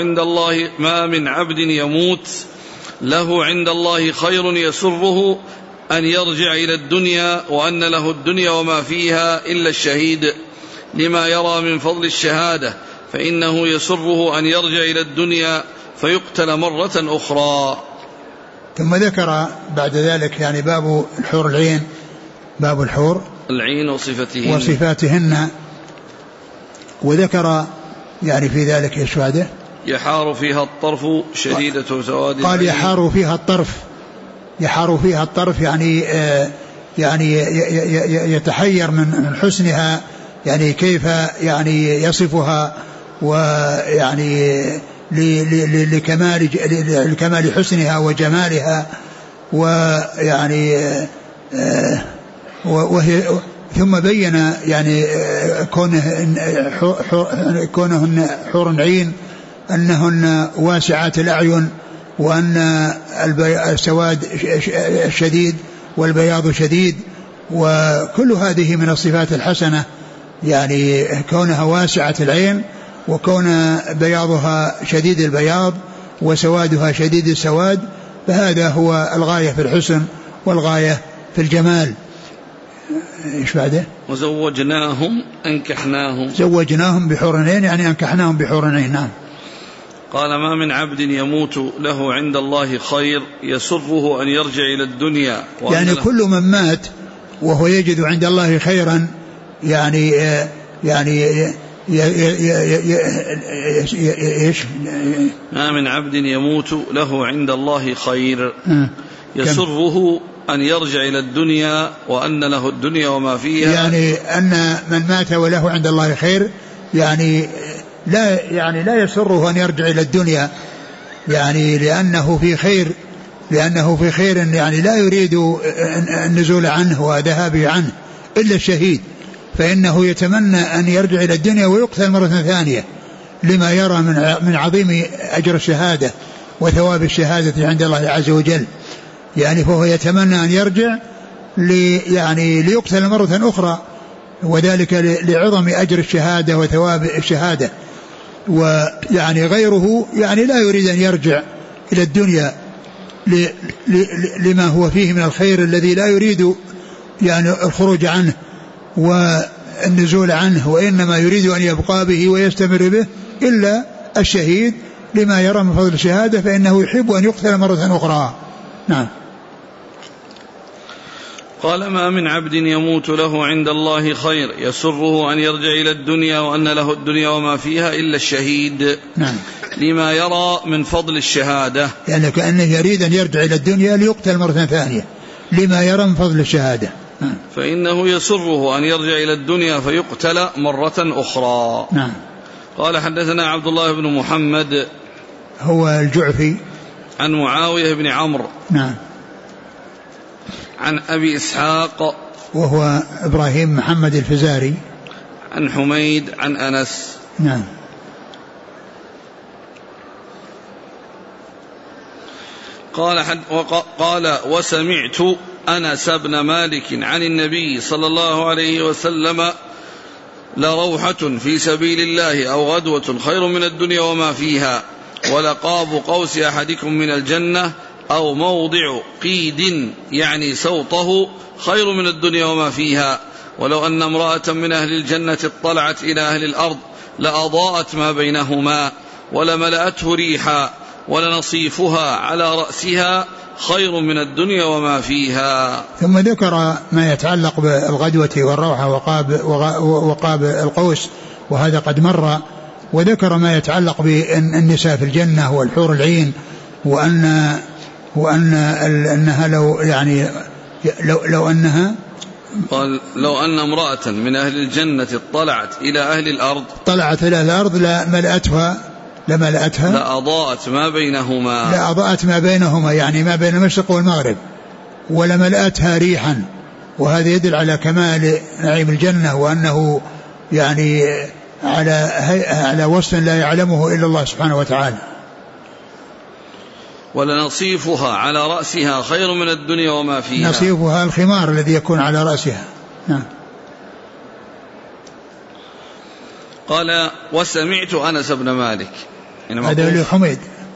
له عند الله خير يسره أن يرجع إلى الدنيا وأن له الدنيا وما فيها إلا الشهيد، لما يرى من فضل الشهادة، فإنه يسره أن يرجع إلى الدنيا فيقتل مرة أخرى. ثم ذكر بعد ذلك يعني باب الحور العين، باب الحور العين وصفاتهن، وذكر يعني في ذلك ايش بعده؟ يحار فيها الطرف شديدة سواد العين. قال يحار فيها الطرف يعني يتحير من حسنها، يعني كيف يعني يصفها، ويعني لكمال حسنها وجمالها، ويعني وهي ثم بين يعني كونهن حور عين أنهن واسعات الأعين، وأن السواد شديد والبياض شديد، وكل هذه من الصفات الحسنة، يعني كونها واسعة العين وكون بياضها شديد البياض وسوادها شديد السواد، فهذا هو الغاية في الحسن والغاية في الجمال. ايش بعده؟ وزوجناهم أنكحناهم. زوجناهم بحور عين يعني أنكحناهم بحور عين. نعم. قال: ما من عبد يموت له عند الله خير يسره أن يرجع إلى الدنيا، يعني كل من مات وهو يجد عند الله خيرا يعني ما من عبد يموت له عند الله خير يسره أن يرجع إلى الدنيا وأن له الدنيا وما فيها، يعني أن من مات وله عند الله خير يعني لا يسره أن يرجع إلى الدنيا، يعني لأنه في خير يعني لا يريد النزول عنه وذهابه عنه إلا الشهيد، فإنه يتمنى أن يرجع إلى الدنيا ويقتل مرة ثانية لما يرى من عظيم أجر الشهادة وثواب الشهادة عند الله عز وجل، يعني فهو يتمنى أن يرجع ليقتل مرة أخرى، وذلك لعظم أجر الشهادة وثواب الشهادة. ويعني غيره يعني لا يريد أن يرجع إلى الدنيا لما هو فيه من الخير الذي لا يريد يعني الخروج عنه، والنزول عنه، وإنما يريد أن يبقى به ويستمر به إلا الشهيد لما يرى من فضل الشهادة، فإنه يحب أن يقتل مرة أخرى. نعم. قال: ما من عبد يموت له عند الله خير يسره أن يرجع إلى الدنيا وأن له الدنيا وما فيها إلا الشهيد. نعم. لما يرى من فضل الشهادة، يعني كأنه يريد أن يرجع إلى الدنيا ليقتل مرة ثانية لما يرى من فضل الشهادة. فإنه يسره أن يرجع إلى الدنيا فيقتل مرة أخرى. نعم. قال: حدثنا عبد الله بن محمد هو الجعفي عن معاوية بن عمرو. نعم. عن أبي إسحاق وهو إبراهيم محمد الفزاري. عن حميد عن أنس. نعم. قال: وسمعت أنس بن مالك عن النبي صلى الله عليه وسلم: لروحة في سبيل الله أو غدوة خير من الدنيا وما فيها، ولقاب قوس أحدكم من الجنة أو موضع قيد يعني سوطه خير من الدنيا وما فيها، ولو أن امرأة من أهل الجنة اطلعت إلى أهل الأرض لأضاءت ما بينهما ولملأته ريحا، ولنصيفها على رأسها خير من الدنيا وما فيها. ثم ذكر ما يتعلق بالغدوة والروحة وقاب القوس، وهذا قد مر، وذكر ما يتعلق بالنساء في الجنة والحور العين، أنها لو أنها قال: لو أن امرأة من أهل الجنة اطلعت إلى أهل الأرض لملأتها لأضاءت ما بينهما يعني ما بين المشرق والمغرب، ولملأتها ريحا. وهذا يدل على كمال نعيم الجنة، وأنه يعني على وصف لا يعلمه إلا الله سبحانه وتعالى. ولنصيفها على رأسها خير من الدنيا وما فيها. نصيفها الخمار الذي يكون على رأسها. نعم. قال: وسمعت أنس بن مالك. هذا حميد.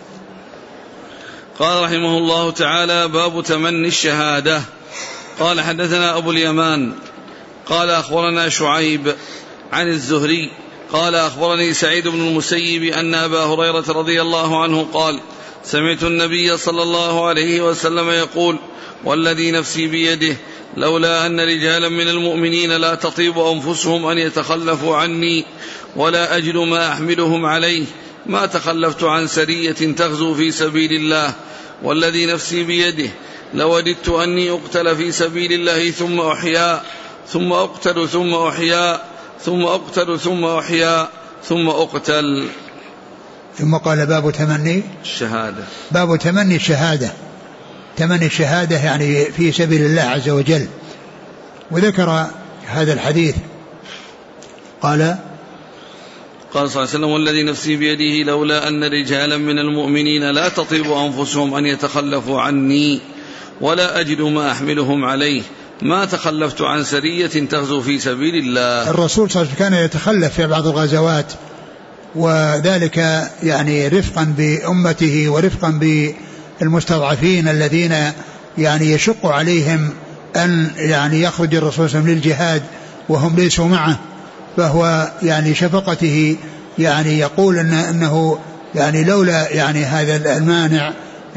قال رحمه الله تعالى: باب تمني الشهادة. قال: حدثنا أبو اليمان قال: أخبرنا شعيب عن الزهري قال: أخبرني سعيد بن المسيب أن أبا هريرة رضي الله عنه قال: سمعت النبي صلى الله عليه وسلم يقول: والذي نفسي بيده لولا أن رجالا من المؤمنين لا تطيب أنفسهم أن يتخلفوا عني ولا أجد ما أحملهم عليه ما تخلفت عن سرية تغزو في سبيل الله، والذي نفسي بيده لوددت أني أقتل في سبيل الله ثم أحيا ثم أقتل ثم أحيا ثم أقتل ثم أحيا ثم أقتل. ثم قال: باب تمني الشهادة. باب تمني الشهادة، تمني الشهادة يعني في سبيل الله عز وجل. وذكر هذا الحديث قال صلى الله عليه وسلم: والذي نفسي بيده لولا أن رجالا من المؤمنين لا تطيب أنفسهم أن يتخلفوا عني ولا أجد ما أحملهم عليه ما تخلفت عن سرية تغزو في سبيل الله. الرسول صلى الله عليه وسلم كان يتخلف في بعض الغزوات، وذلك يعني رفقا بأمته ورفقا بالمستضعفين الذين يعني يشق عليهم أن يعني يخرج الرسول صلى الله عليه وسلم للجهاد وهم ليسوا معه، فهو يعني شفقته يعني يقول أنه يعني لولا يعني هذا المانع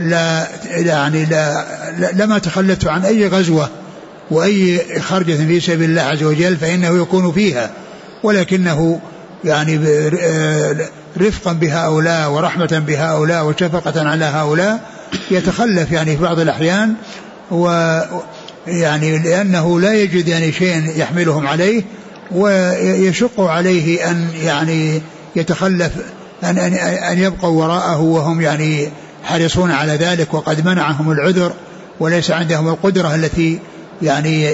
لما تخلفت عن أي غزوة وأي خرجة في سبيل الله عز وجل فإنه يكون فيها، ولكنه يعني رفقا بهؤلاء ورحمة بهؤلاء وشفقة على هؤلاء يتخلف يعني في بعض الأحيان، ويعني لأنه لا يجد يعني شيء يحملهم عليه، ويشق عليه أن يعني يتخلف أن يبقوا وراءه وهم يعني حريصون على ذلك، وقد منعهم العذر وليس عندهم القدرة التي يعني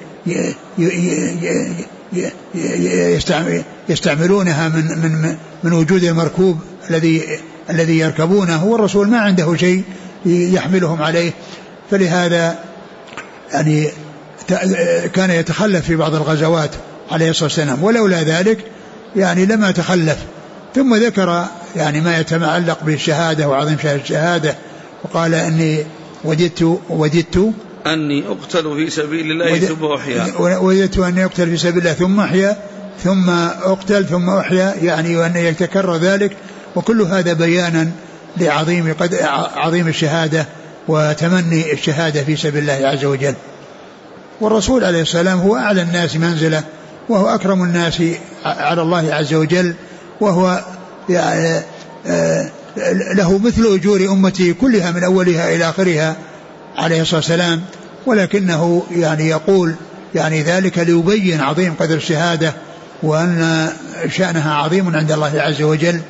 يستعملونها من وجود المركوب الذي يركبونه، والرسول ما عنده شيء يحملهم عليه، فلهذا يعني كان يتخلف في بعض الغزوات عليه الصلاة والسلام، ولولا ذلك يعني لما تخلف. ثم ذكر يعني ما يتعلق بالشهادة وعظيم الشهادة، وقال إني وددت أني أقتل في سبيل الله ثم أحيا. وددت أني أقتل في سبيل الله ثم أحيا ثم أقتل ثم أحيا، يعني وأن يتكرر ذلك. وكل هذا بيانا عظيم الشهادة وتمني الشهادة في سبيل الله عز وجل. والرسول عليه السلام هو أعلى الناس منزلة وهو أكرم الناس على الله عز وجل، وهو يعني له مثل أجور أمته كلها من أولها إلى آخرها عليه الصلاة والسلام، ولكنه يعني يقول يعني ذلك ليبين عظيم قدر الشهادة وأن شأنها عظيم عند الله عز وجل.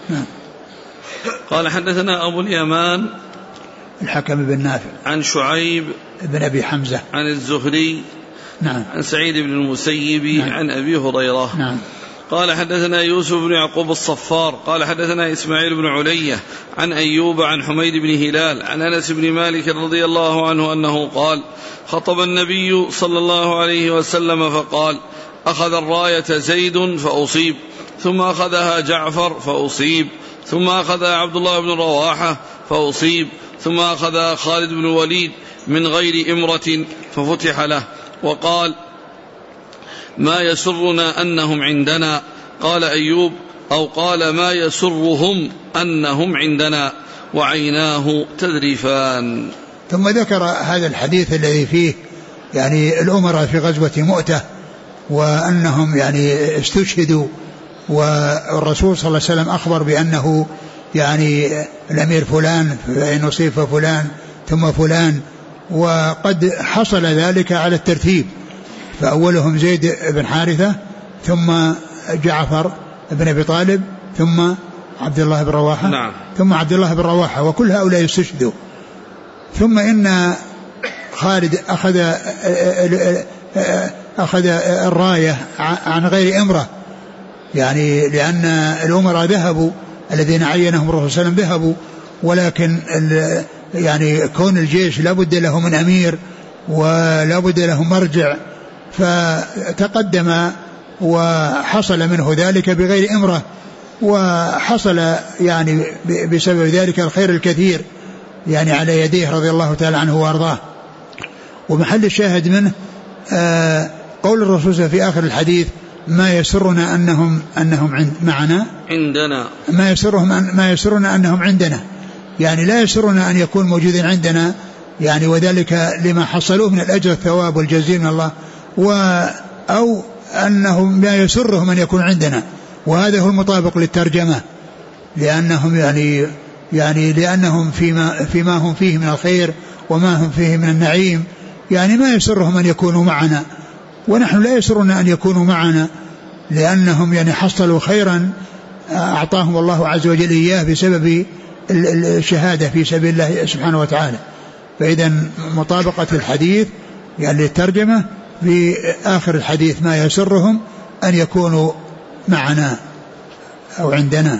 قال حدثنا أبو اليمان الحكم بن نافع عن شعيب بن أبي حمزة عن الزهري نعم عن سعيد بن المسيب نعم عن أبي هريرة نعم. قال حدثنا يوسف بن يعقوب الصفار قال حدثنا إسماعيل بن علية عن أيوب عن حميد بن هلال عن أنس بن مالك رضي الله عنه أنه قال خطب النبي صلى الله عليه وسلم فقال أخذ الراية زيد فأصيب، ثم أخذها جعفر فأصيب، ثم أخذها عبد الله بن رواحة فأصيب، ثم أخذها خالد بن الوليد من غير إمرة ففتح له، وقال ما يسرنا أنهم عندنا. قال أيوب أو قال ما يسرهم أنهم عندنا، وعيناه تذرفان. ثم ذكر هذا الحديث الذي فيه يعني الأمراء في غزوة مؤتة وأنهم يعني استشهدوا، والرسول صلى الله عليه وسلم أخبر بأنه يعني الأمير فلان فإن أصيب فلان ثم فلان، وقد حصل ذلك على الترتيب، فأولهم زيد بن حارثة ثم جعفر بن أبي طالب ثم عبد الله بن رواحة نعم. ثم عبد الله بن رواحة، وكل هؤلاء استشهدوا. ثم إن خالد أخذ الراية عن غير إمرة، يعني لأن الأمراء ذهبوا الذين عينهم الرسول صلى الله عليه وسلم ذهبوا، ولكن يعني كون الجيش لابد له من أمير ولابد له مرجع، فتقدم وحصل منه ذلك بغير إمرة، وحصل يعني بسبب ذلك الخير الكثير يعني على يديه رضي الله تعالى عنه وارضاه. ومحل الشاهد منه قول الرسول في آخر الحديث ما يسرنا أنهم معنا عندنا، ما يسرنا أنهم عندنا، يعني لا يسرنا أن يكون موجودين عندنا، يعني وذلك لما حصلوه من الأجر الثواب والجزيل من الله، أو أنهم لا يسرهم أن يكون عندنا، وهذا هو المطابق للترجمة، لأنهم يعني لأنهم فيما هم فيه من الخير وما هم فيه من النعيم، يعني ما يسرهم أن يكونوا معنا، ونحن لا يسرنا أن يكونوا معنا، لأنهم يعني حصلوا خيرا أعطاهم الله عز وجل إياه بسبب الشهادة في سبيل الله سبحانه وتعالى. فإذا مطابقة الحديث يعني للترجمة في آخر الحديث ما يسرهم أن يكونوا معنا أو عندنا.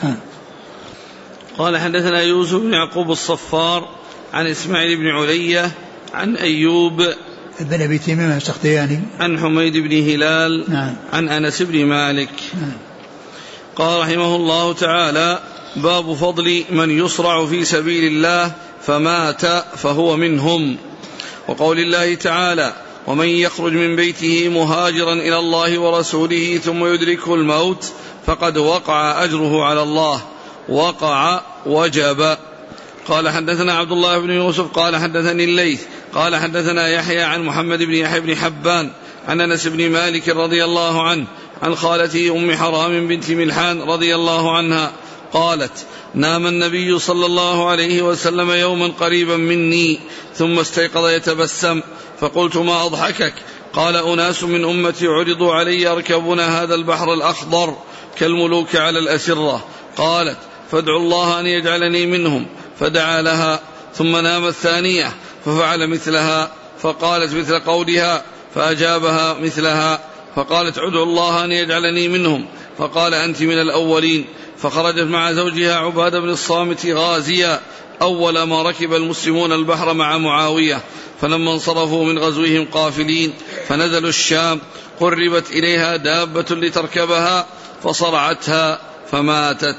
قال حدثنا يوسف بن يعقوب الصفار عن إسماعيل بن علية عن أيوب بن أبي تميم السختياني عن حميد بن هلال نعم. عن أنس بن مالك نعم. قال رحمه الله تعالى باب فضل من يصرع في سبيل الله فمات فهو منهم، وقول الله تعالى ومن يخرج من بيته مهاجرا إلى الله ورسوله ثم يدركه الموت فقد وقع أجره على الله، وقع وجب. قال حدثنا عبد الله بن يوسف قال حدثني الليث قال حدثنا يحيى عن محمد بن يحيى بن حبان عن أنس بن مالك رضي الله عنه عن خالته أم حرام بنت ملحان رضي الله عنها قالت نام النبي صلى الله عليه وسلم يوما قريبا مني ثم استيقظ يتبسم، فقلت ما أضحكك؟ قال أناس من أمتي عرضوا علي يركبون هذا البحر الأخضر كالملوك على الأسرة. قالت فادعوا الله أن يجعلني منهم، فدعا لها، ثم نام الثانية ففعل مثلها، فقالت مثل قولها فأجابها مثلها، فقالت ادعوا الله أن يجعلني منهم، فقال أنت من الأولين. فخرجت مع زوجها عبادة بن الصامت غازيا أول ما ركب المسلمون البحر مع معاوية، فلما انصرفوا من غزوهم قافلين فنزلوا الشام قربت إليها دابة لتركبها فصرعتها فماتت.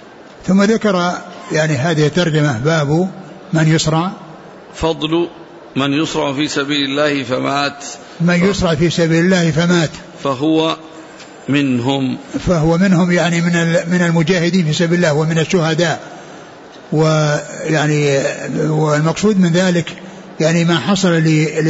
ثم ذكر يعني هذه الترجمة باب من يصرع، فضل من يصرع في سبيل الله فمات. من يصرع في سبيل الله فمات فهو منهم يعني من المجاهدين في سبيل الله ومن الشهداء. ويعني والمقصود من ذلك يعني ما حصل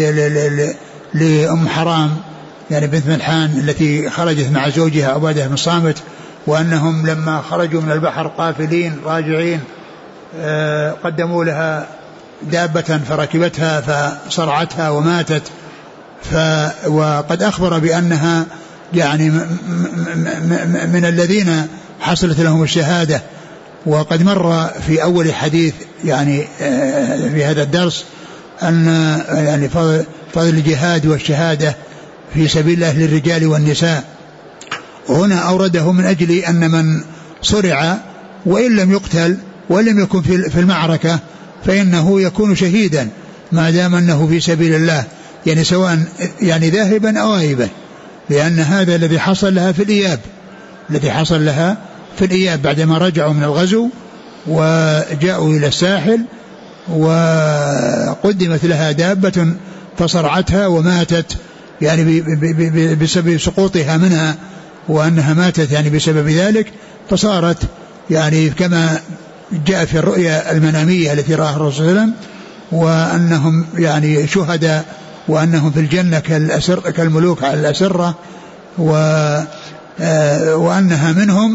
لأم حرام يعني بنت ملحان التي خرجت مع زوجها عبادة بن الصامت، وأنهم لما خرجوا من البحر قافلين راجعين قدموا لها دابة فركبتها فصرعتها وماتت. وقد أخبر بأنها يعني من الذين حصلت لهم الشهادة. وقد مر في أول حديث يعني في هذا الدرس أن يعني فضل الجهاد والشهادة في سبيل الله للرجال والنساء. وهنا أورده من أجل أن من صرع وإن لم يقتل وإن لم يكن في المعركة فإنه يكون شهيدا ما دام أنه في سبيل الله، يعني سواء يعني ذاهبا أو غائبا، لأن هذا الذي حصل لها في الإياب بعدما رجعوا من الغزو وجاءوا إلى الساحل وقدمت لها دابة فصرعتها وماتت يعني بسبب سقوطها منها، وأنها ماتت يعني بسبب ذلك. فصارت يعني كما جاء في الرؤيا المنامية التي رآها الرسول صلى الله عليه وسلم، وأنهم يعني شهداء وأنهم في الجنة كالملوك على الأسرة وأنها منهم.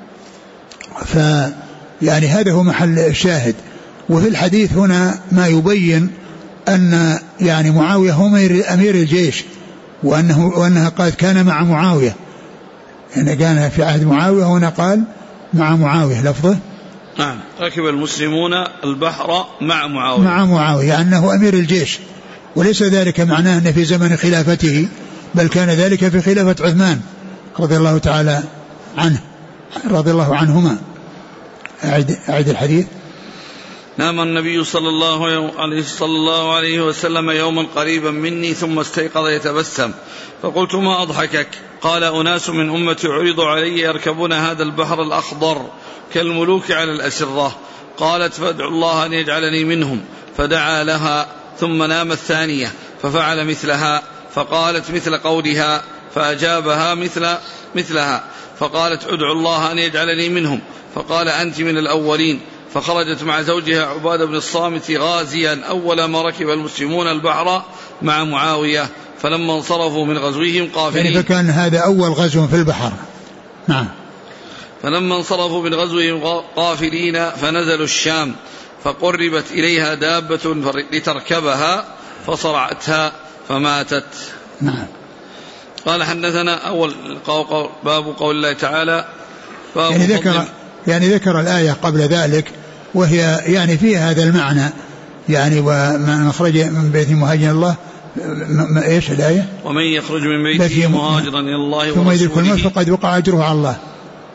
فيعني هذا هو محل الشاهد. وفي الحديث هنا ما يبين أن يعني معاوية هو أمير الجيش، وأنها قد كان مع معاوية، يعني كان في عهد معاوية، هنا قال مع معاوية لفظه. نعم، ركب المسلمون البحر مع معاوية يعني أنه أمير الجيش، وليس ذلك معناه أنه في زمن خلافته، بل كان ذلك في خلافة عثمان رضي الله تعالى عنه رضي الله عنهما. أعد الحديث. نام النبي صلى الله عليه وسلم يوما قريبا مني ثم استيقظ يتبسم، فقلت ما أضحكك؟ قال أناس من أمتي عرضوا علي يركبون هذا البحر الأخضر كالملوك على الأسرة. قالت فادعوا الله أن يجعلني منهم، فدعا لها ثم نام الثانية ففعل مثلها، فقالت مثل قولها فأجابها مثلها، فقالت ادعوا الله أن يجعلني منهم، فقال أنت من الأولين. فخرجت مع زوجها عبادة بن الصامت غازيا أول ما ركب المسلمون البحر مع معاوية، فلما انصرفوا من غزوهم قافلين، يعني فكان هذا أول غزو في البحر. نعم. فلما انصرفوا من غزوهم قافلين فنزلوا الشام، فقربت إليها دابة لتركبها فصرعتها فماتت. نعم. قال حدثنا أول باب قول الله تعالى يعني ذكر الآية قبل ذلك، وهي يعني فيها هذا المعنى، يعني ومن خرج من بيته مهاجرا الله، ايش الآية؟ ومن يخرج من بيته مهاجرا إلى الله ثم يدرك الموت فقد وقع أجره على الله.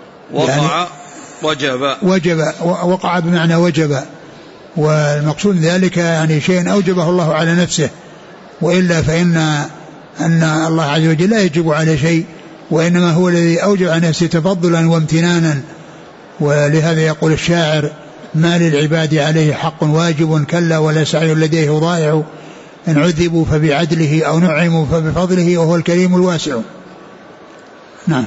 وقع بمعنى وجب، والمقصود ذلك يعني شيء أوجبه الله على نفسه، وإلا فإن الله عز وجل لا يجب على شيء، وإنما هو الذي أوجب على نفسه تفضلا وامتنانا. ولهذا يقول الشاعر ما للعباد عليه حق واجب كلا ولا سعي لديه ضائع، إن عذبوا فبعدله أو نعموا فبفضله وهو الكريم الواسع. نعم.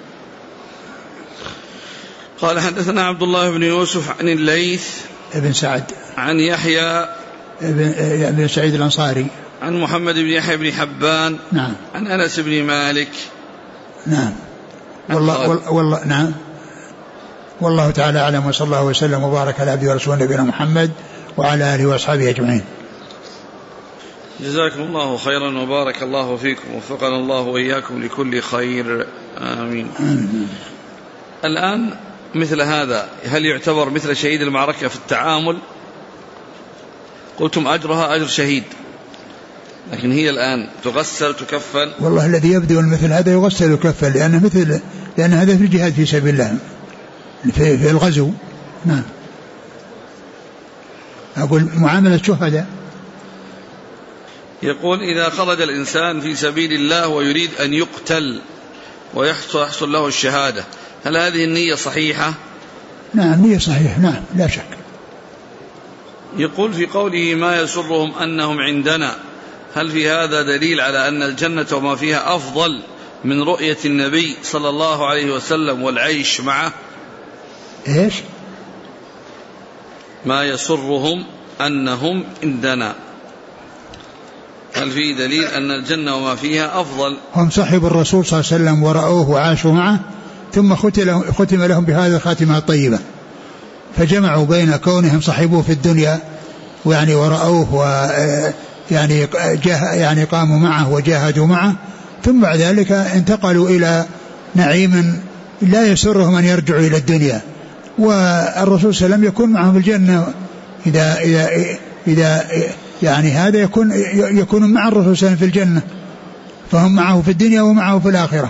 قال حدثنا عبد الله بن يوسف عن الليث ابن سعد عن يحيى ابن سعيد الأنصاري عن محمد بن يحيى بن حبان. نعم. عن أنس بن مالك. نعم. والله نعم. والله تعالى أعلم، وصلى الله وسلم وبارك على عبده ورسوله نبينا محمد وعلى آله وأصحابه أجمعين. جزاكم الله خيرا وبارك الله فيكم، وفقنا الله وإياكم لكل خير، آمين. الآن مثل هذا هل يعتبر مثل شهيد المعركة في التعامل؟ قلتم أجرها أجر شهيد، لكن هي الآن تغسل تكفل. والله الذي يبدو مثل هذا يغسل ويكفل، لأن هذا في الجهاد في سبيل الله في الغزو. نعم. أقول معاملة شهداء. يقول إذا خرج الإنسان في سبيل الله ويريد أن يقتل ويحصل له الشهادة، هل هذه النية صحيحة؟ نعم، نية صحيحة، نعم لا شك. يقول في قوله ما يسرهم أنهم عندنا، هل في هذا دليل على أن الجنة وما فيها أفضل من رؤية النبي صلى الله عليه وسلم والعيش معه؟ إيش؟ ما يسرهم أنهم عندنا، هل في دليل أن الجنة وما فيها أفضل؟ هم صحبوا الرسول صلى الله عليه وسلم ورأوه وعاشوا معه، ثم ختم لهم بهذه الخاتمة الطيبة، فجمعوا بين كونهم صحبوه في الدنيا ويعني ورأوه يعني قاموا معه وجاهدوا معه، ثم بعد ذلك انتقلوا إلى نعيم لا يسرهم أن يرجعوا إلى الدنيا. والرسول صلى الله عليه وسلم يكون معهم في الجنة إذا يعني هذا يكون مع الرسول صلى الله عليه وسلم في الجنة، فهم معه في الدنيا ومعه في الآخرة.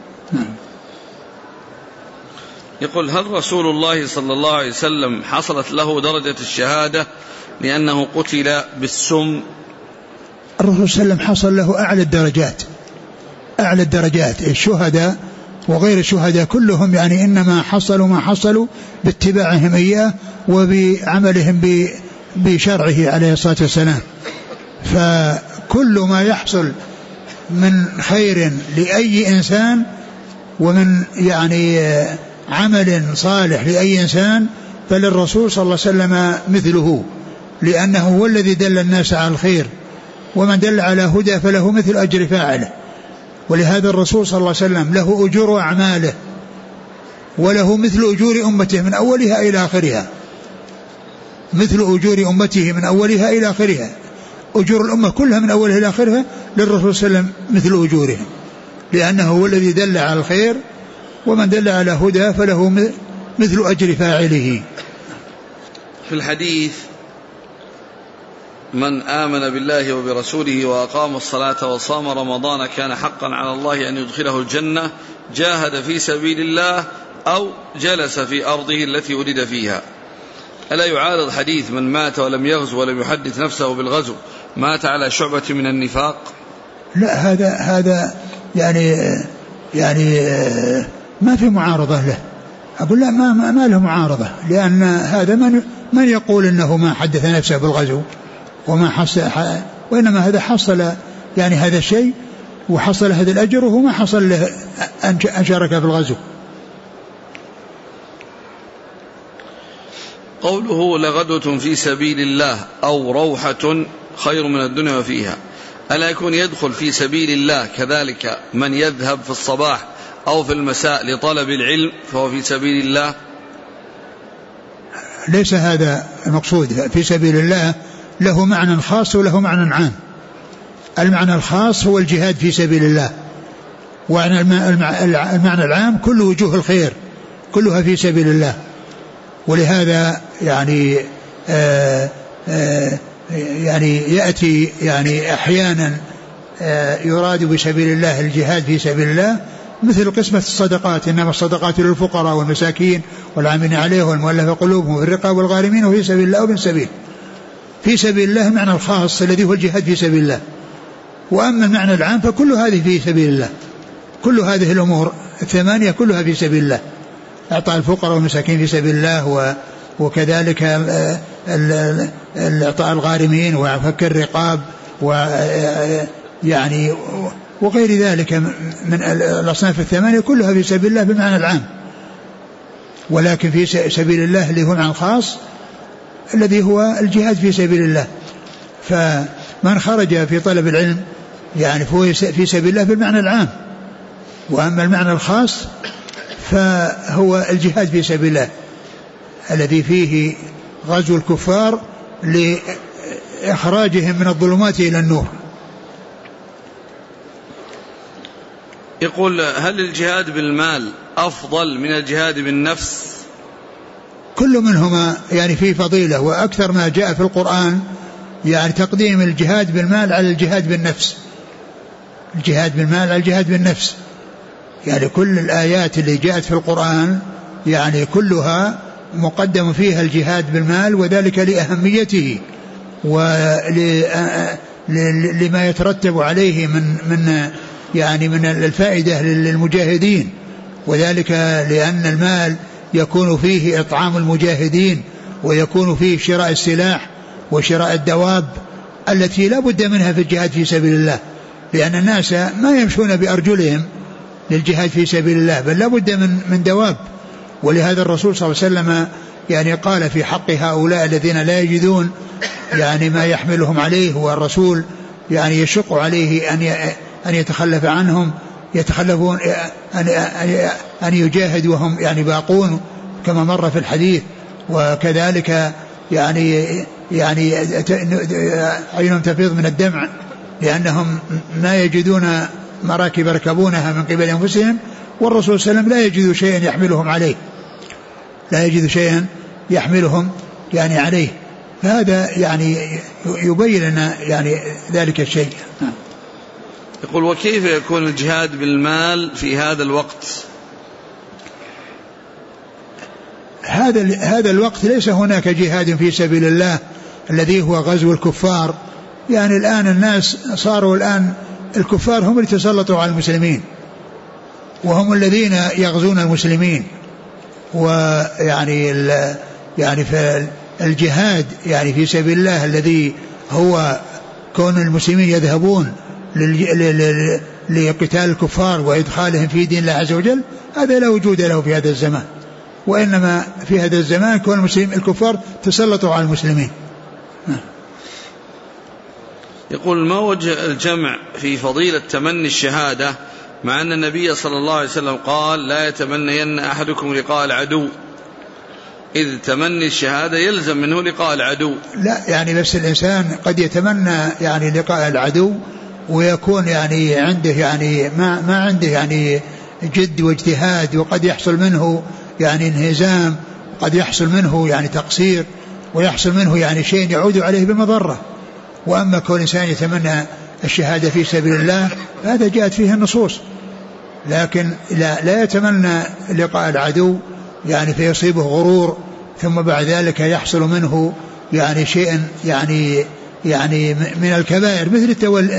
يقول هل رسول الله صلى الله عليه وسلم حصلت له درجة الشهادة لأنه قتل بالسم؟ الرسول صلى الله عليه وسلم حصل له أعلى الدرجات. الشهداء وغير الشهداء كلهم يعني إنما حصلوا ما حصلوا باتباعهم إياه وبعملهم بشرعه عليه الصلاة والسلام. فكل ما يحصل من خير لأي إنسان ومن يعني عمل صالح لأي إنسان فللرسول صلى الله عليه وسلم مثله، لأنه هو الذي دل الناس على الخير، ومن دل على هدى فله مثل أجر فاعله. ولهذا الرسول صلى الله عليه وسلم له أجور أعماله وله مثل أجور أمته من أولها إلى آخرها، مثل أجور أمته من أولها إلى آخرها. أجور الأمة كلها من أولها إلى آخرها للرسول صلى الله عليه وسلم مثل أجورهم، لأنه هو الذي دل على الخير، ومن دل على هدى فله مثل أجر فاعله. في الحديث من آمن بالله وبرسوله وأقام الصلاة وصام رمضان كان حقا على الله أن يدخله الجنة، جاهد في سبيل الله أو جلس في أرضه التي ولد فيها. ألا يعارض حديث من مات ولم يغزو ولم يحدث نفسه بالغزو مات على شعبة من النفاق؟ لا، هذا يعني ما في معارضة له. أقول لا، ما له معارضة، لأن هذا من يقول إنه ما حدث نفسه بالغزو وما حصل، وإنما هذا حصل يعني هذا الشيء وحصل هذا الأجر، وهو ما حصل له أن شارك في الغزو. قوله لغدوة في سبيل الله أو روحة خير من الدنيا وفيها، ألا يكون يدخل في سبيل الله كذلك من يذهب في الصباح أو في المساء لطلب العلم فهو في سبيل الله؟ ليس هذا المقصود. في سبيل الله له معنى خاص وله معنى عام. المعنى الخاص هو الجهاد في سبيل الله، والمعنى العام كل وجوه الخير كلها في سبيل الله. ولهذا يعني يأتي يعني أحيانا يراد بسبيل الله الجهاد في سبيل الله، مثل قسمة الصدقات، إنما الصدقات للفقراء والمساكين والعاملين عليه والمؤلفة قلوبهم وفي الرقاب والغارمين وفي سبيل الله وابن السبيل. في سبيل الله المعنى الخاص الذي هو الجهاد في سبيل الله، وأما المعنى العام فكل هذه في سبيل الله، كل هذه الأمور الثمانية كلها في سبيل الله. إعطاء الفقراء والمساكين في سبيل الله، وكذلك إعطاء الغارمين وفك الرقاب ويعني وغير ذلك من الأصناف الثمانية كلها في سبيل الله بالمعنى العام. ولكن في سبيل الله اللي هو المعنى الخاص الذي هو الجهاد في سبيل الله. فمن خرج في طلب العلم يعني فهو في سبيل الله بالمعنى العام، وأما المعنى الخاص فهو الجهاد في سبيل الله الذي فيه غزو الكفار لإخراجهم من الظلمات إلى النور. يقول هل الجهاد بالمال أفضل من الجهاد بالنفس؟ كل منهما يعني فيه فضيلة، وأكثر ما جاء في القرآن يعني تقديم الجهاد بالمال على الجهاد بالنفس. الجهاد بالمال على الجهاد بالنفس، يعني كل الآيات اللي جاءت في القرآن يعني كلها مقدم فيها الجهاد بالمال، وذلك لأهميته ولما يترتب عليه من الفائدة للمجاهدين، وذلك لأن المال يكون فيه إطعام المجاهدين، ويكون فيه شراء السلاح، وشراء الدواب التي لا بد منها في الجهاد في سبيل الله، لأن الناس ما يمشون بأرجلهم للجهاد في سبيل الله، بل لا بد من دواب. ولهذا الرسول صلى الله عليه وسلم يعني قال في حق هؤلاء الذين لا يجدون يعني ما يحملهم عليه، والرسول يعني يشق عليه أن يتخلف عنهم، يتخلفون أن يجاهد وهم يعني باقون كما مر في الحديث. وكذلك يعني عينهم تفيض من الدمع لأنهم ما يجدون مراكب يركبونها من قبل أنفسهم، والرسول صلى الله عليه وسلم لا يجد شيئا يحملهم عليه، لا يجد شيئا يحملهم يعني عليه. فهذا يعني يبين لنا يعني ذلك الشيء. يقول: وكيف يكون الجهاد بالمال في هذا الوقت؟ هذا الوقت ليس هناك جهاد في سبيل الله الذي هو غزو الكفار. يعني الآن الناس صاروا الآن الكفار هم اللي تسلطوا على المسلمين، وهم الذين يغزون المسلمين. ويعني يعني فالجهاد يعني في سبيل الله الذي هو كون المسلمين يذهبون لقتال الكفار وإدخالهم في دين الله عز وجل، هذا لا وجود له في هذا الزمان. وإنما في هذا الزمان كون المسلمين الكفار تسلطوا على المسلمين. يقول: ما وجه الجمع في فضيلة تمني الشهادة مع أن النبي صلى الله عليه وسلم قال: لا يتمنين أحدكم لقاء العدو، إذ تمني الشهادة يلزم منه لقاء العدو؟ لا، يعني بس الإنسان قد يتمنى يعني لقاء العدو ويكون يعني عنده يعني ما عنده يعني جد واجتهاد، وقد يحصل منه يعني انهزام، قد يحصل منه يعني تقصير، ويحصل منه يعني شيء يعود عليه بمضرة. وأما كل إنسان يتمنى الشهادة في سبيل الله هذا جاءت فيه النصوص، لكن لا يتمنى لقاء العدو يعني فيصيبه غرور، ثم بعد ذلك يحصل منه يعني شيء يعني من الكبائر، مثل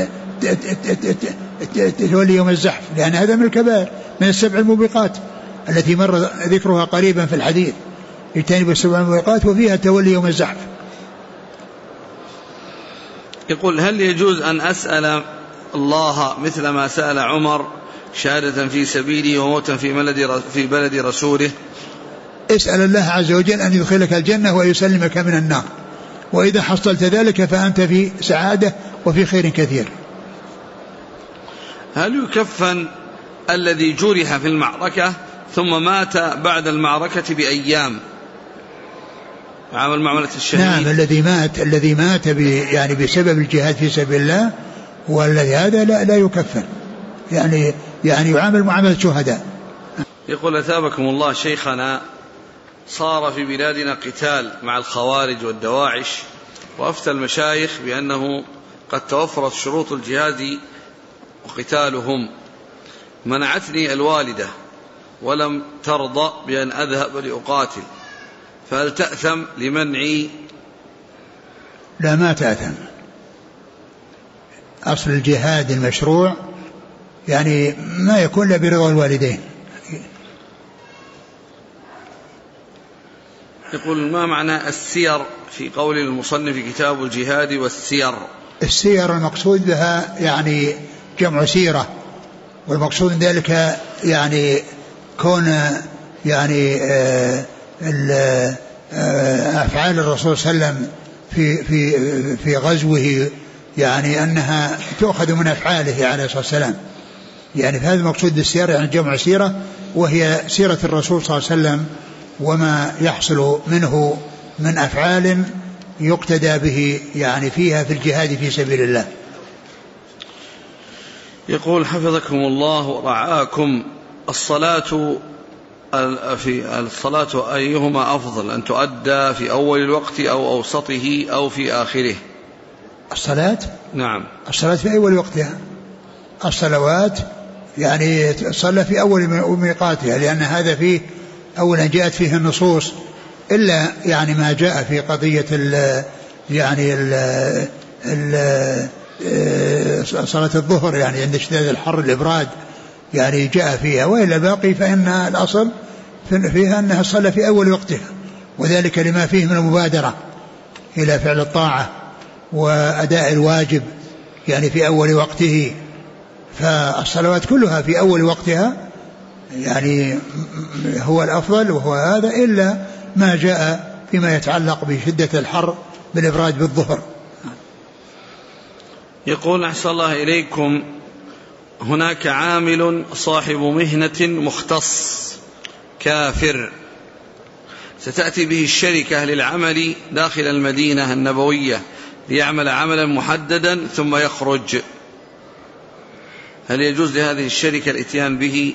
التولي يوم الزحف، لأن هذا من الكبائر، من السبع الموبقات التي مر ذكرها قريبا في الحديث: اجتنبوا السبع الموبقات وفيها التولي يوم الزحف. يقول: هل يجوز أن أسأل الله مثل ما سأل عمر شهادة في سبيله وموتا في بلد رسوله؟ اسأل الله عز وجل أن يدخلك الجنة ويسلمك من النار، وإذا حصلت ذلك فأنت في سعادة وفي خير كثير. هل يكفن الذي جرح في المعركة ثم مات بعد المعركة بأيام عمل معاملة الشهيد؟ نعم، الذي مات يعني بسبب الجهاد في سبيل الله، والذي هذا لا يكفن، يعني يعامل معاملة شهداء. يقول: أثابكم الله شيخنا، صار في بلادنا قتال مع الخوارج والدواعش، وأفتى المشايخ بأنه قد توفرت شروط الجهاد وقتالهم. منعتني الوالدة ولم ترضى بأن أذهب لأقاتل، فهل تأثم لمنعي؟ لا، ما تأثم. أصل الجهاد المشروع يعني ما يكون إلا برضا الوالدين. يقول: ما معنى السير في قول المصنف في كتاب الجهاد والسير؟ السير المقصود بها يعني جمع سيرة، والمقصود من ذلك يعني كون يعني أفعال الرسول صلى الله عليه وسلم في غزوه يعني أنها تؤخذ من أفعاله عليه الصلاة والسلام. يعني هذا المقصود بالسير، يعني جمع سيرة، وهي سيرة الرسول صلى الله عليه وسلم وما يحصل منه من أفعال يقتدى به يعني فيها في الجهاد في سبيل الله. يقول: حفظكم الله ورعاكم، الصلاة أيهما أفضل، أن تؤدى في أول الوقت أو أوسطه أو في آخره؟ الصلاة؟ نعم، الصلاة في أول وقتها. الصلوات يعني تصلى في أول ميقاتها، لأن هذا فيه أولا جاءت فيه النصوص، إلا يعني ما جاء في قضية صلاة الظهر يعني عند اشتداد الحر الإبراد يعني جاء فيها، وإلا باقي فإن الأصل فيها أنها صلى في أول وقتها، وذلك لما فيه من المبادرة إلى فعل الطاعة وأداء الواجب يعني في أول وقته. فالصلوات كلها في أول وقتها يعني هو الأفضل وهو هذا، إلا ما جاء فيما يتعلق بشدة الحر بالإبراج بالظهر. يقول أحسن الله إليكم، هناك عامل صاحب مهنة مختص كافر ستأتي به الشركة للعمل داخل المدينة النبوية ليعمل عملا محددا ثم يخرج، هل يجوز لهذه الشركة الاتيان به؟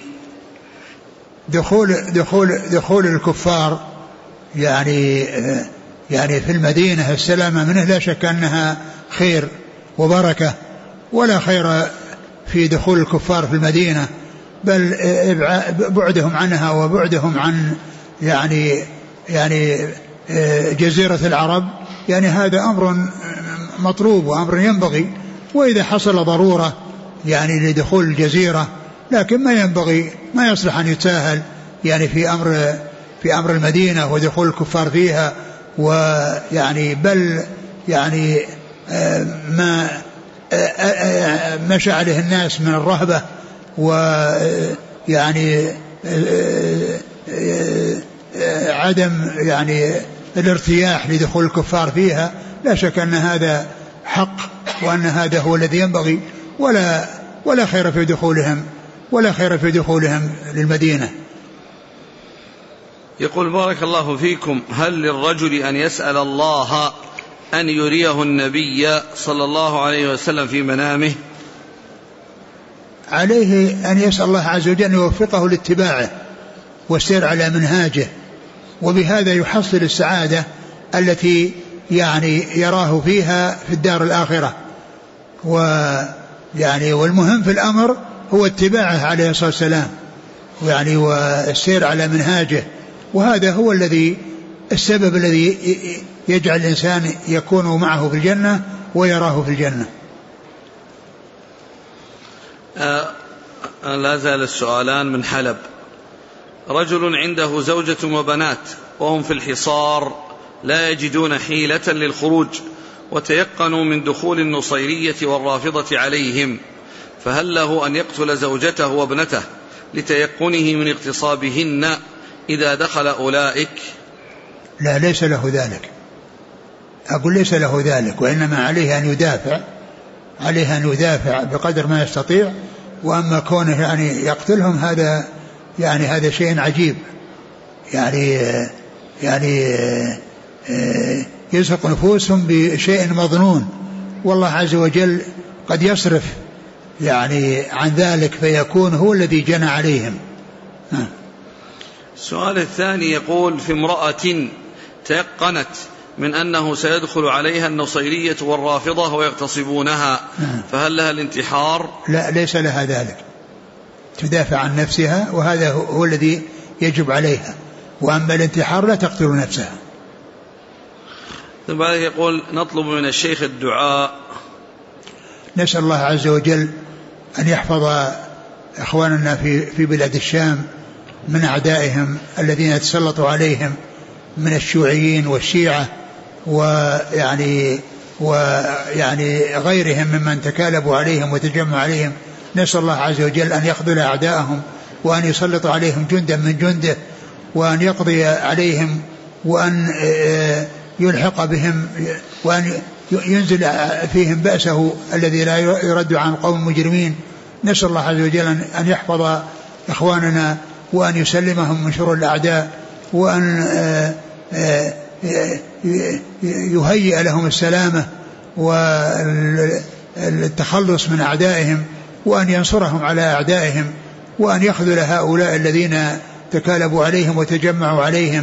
دخول الكفار يعني في المدينة السلامة منه لا شك أنها خير وبركة، ولا خير في دخول الكفار في المدينة، بل بعدهم عنها وبعدهم عن يعني جزيرة العرب، يعني هذا أمر مطلوب وأمر ينبغي. وإذا حصل ضرورة يعني لدخول الجزيرة، لكن ما ينبغي ما يصلح أن يتساهل يعني في أمر المدينة ودخول الكفار فيها، ويعني بل يعني ما مشى عليه الناس من الرهبة ويعني عدم يعني الارتياح لدخول الكفار فيها، لا شك أن هذا حق وأن هذا هو الذي ينبغي، ولا خير في دخولهم للمدينة. يقول بارك الله فيكم، هل للرجل أن يسأل الله أن يريه النبي صلى الله عليه وسلم في منامه؟ عليه أن يسأل الله عز وجل أن يوفقه لاتباعه والسير على منهاجه، وبهذا يحصل السعادة التي يعني يراه فيها في الدار الآخرة. ويعني والمهم في الأمر هو اتباعه عليه الصلاة والسلام يعني والسير على منهاجه، وهذا هو السبب الذي يجعل الإنسان يكون معه في الجنة ويراه في الجنة. لا زال السؤالان من حلب. رجل عنده زوجة وبنات وهم في الحصار لا يجدون حيلة للخروج، وتيقنوا من دخول النصيرية والرافضة عليهم، فهل له أن يقتل زوجته وابنته لتيقنه من اغتصابهن إذا دخل أولئك؟ لا، ليس له ذلك، أقول ليس له ذلك، وإنما عليه أن يدافع بقدر ما يستطيع. وأما كونه يعني يقتلهم هذا شيء عجيب، يعني يزهق نفوسهم بشيء مظنون، والله عز وجل قد يصرف يعني عن ذلك فيكون هو الذي جنى عليهم. السؤال الثاني يقول، في امرأة تيقنت من أنه سيدخل عليها النصيرية والرافضة ويغتصبونها، فهل لها الانتحار؟ لا، ليس لها ذلك، تدافع عن نفسها وهذا هو الذي يجب عليها، وأما الانتحار لا تقتل نفسها. ثم يقول، نطلب من الشيخ الدعاء. نسأل الله عز وجل أن يحفظ إخواننا في بلاد الشام من أعدائهم الذين يتسلطوا عليهم من الشيوعيين والشيعة ويعني غيرهم ممن تكالبوا عليهم وتجمع عليهم. نسأل الله عز وجل أن يخذل أعداءهم وأن يسلط عليهم جندا من جنده، وأن يقضي عليهم، وأن يلحق بهم، وأن ينزل فيهم بأسه الذي لا يرد عن قوم مجرمين. نسأل الله عز وجل أن يحفظ إخواننا وأن يسلمهم من شر الأعداء، وأن يهيئ لهم السلامة والتخلص من أعدائهم، وأن ينصرهم على أعدائهم، وأن يخذل هؤلاء الذين تكالبوا عليهم وتجمعوا عليهم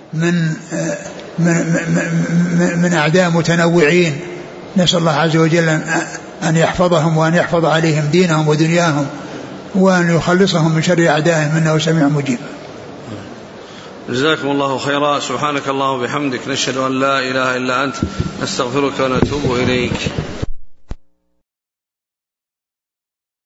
من أعداء متنوعين. نسأل الله عز وجل أن يحفظهم وأن يحفظ عليهم دينهم ودنياهم، وأن يخلصهم من شر أعدائهم، إنه سميع مجيب. جزاكم الله خيرا. سبحانك اللهم وبحمدك، نشهد أن لا إله إلا أنت، نستغفرك ونتوب إليك.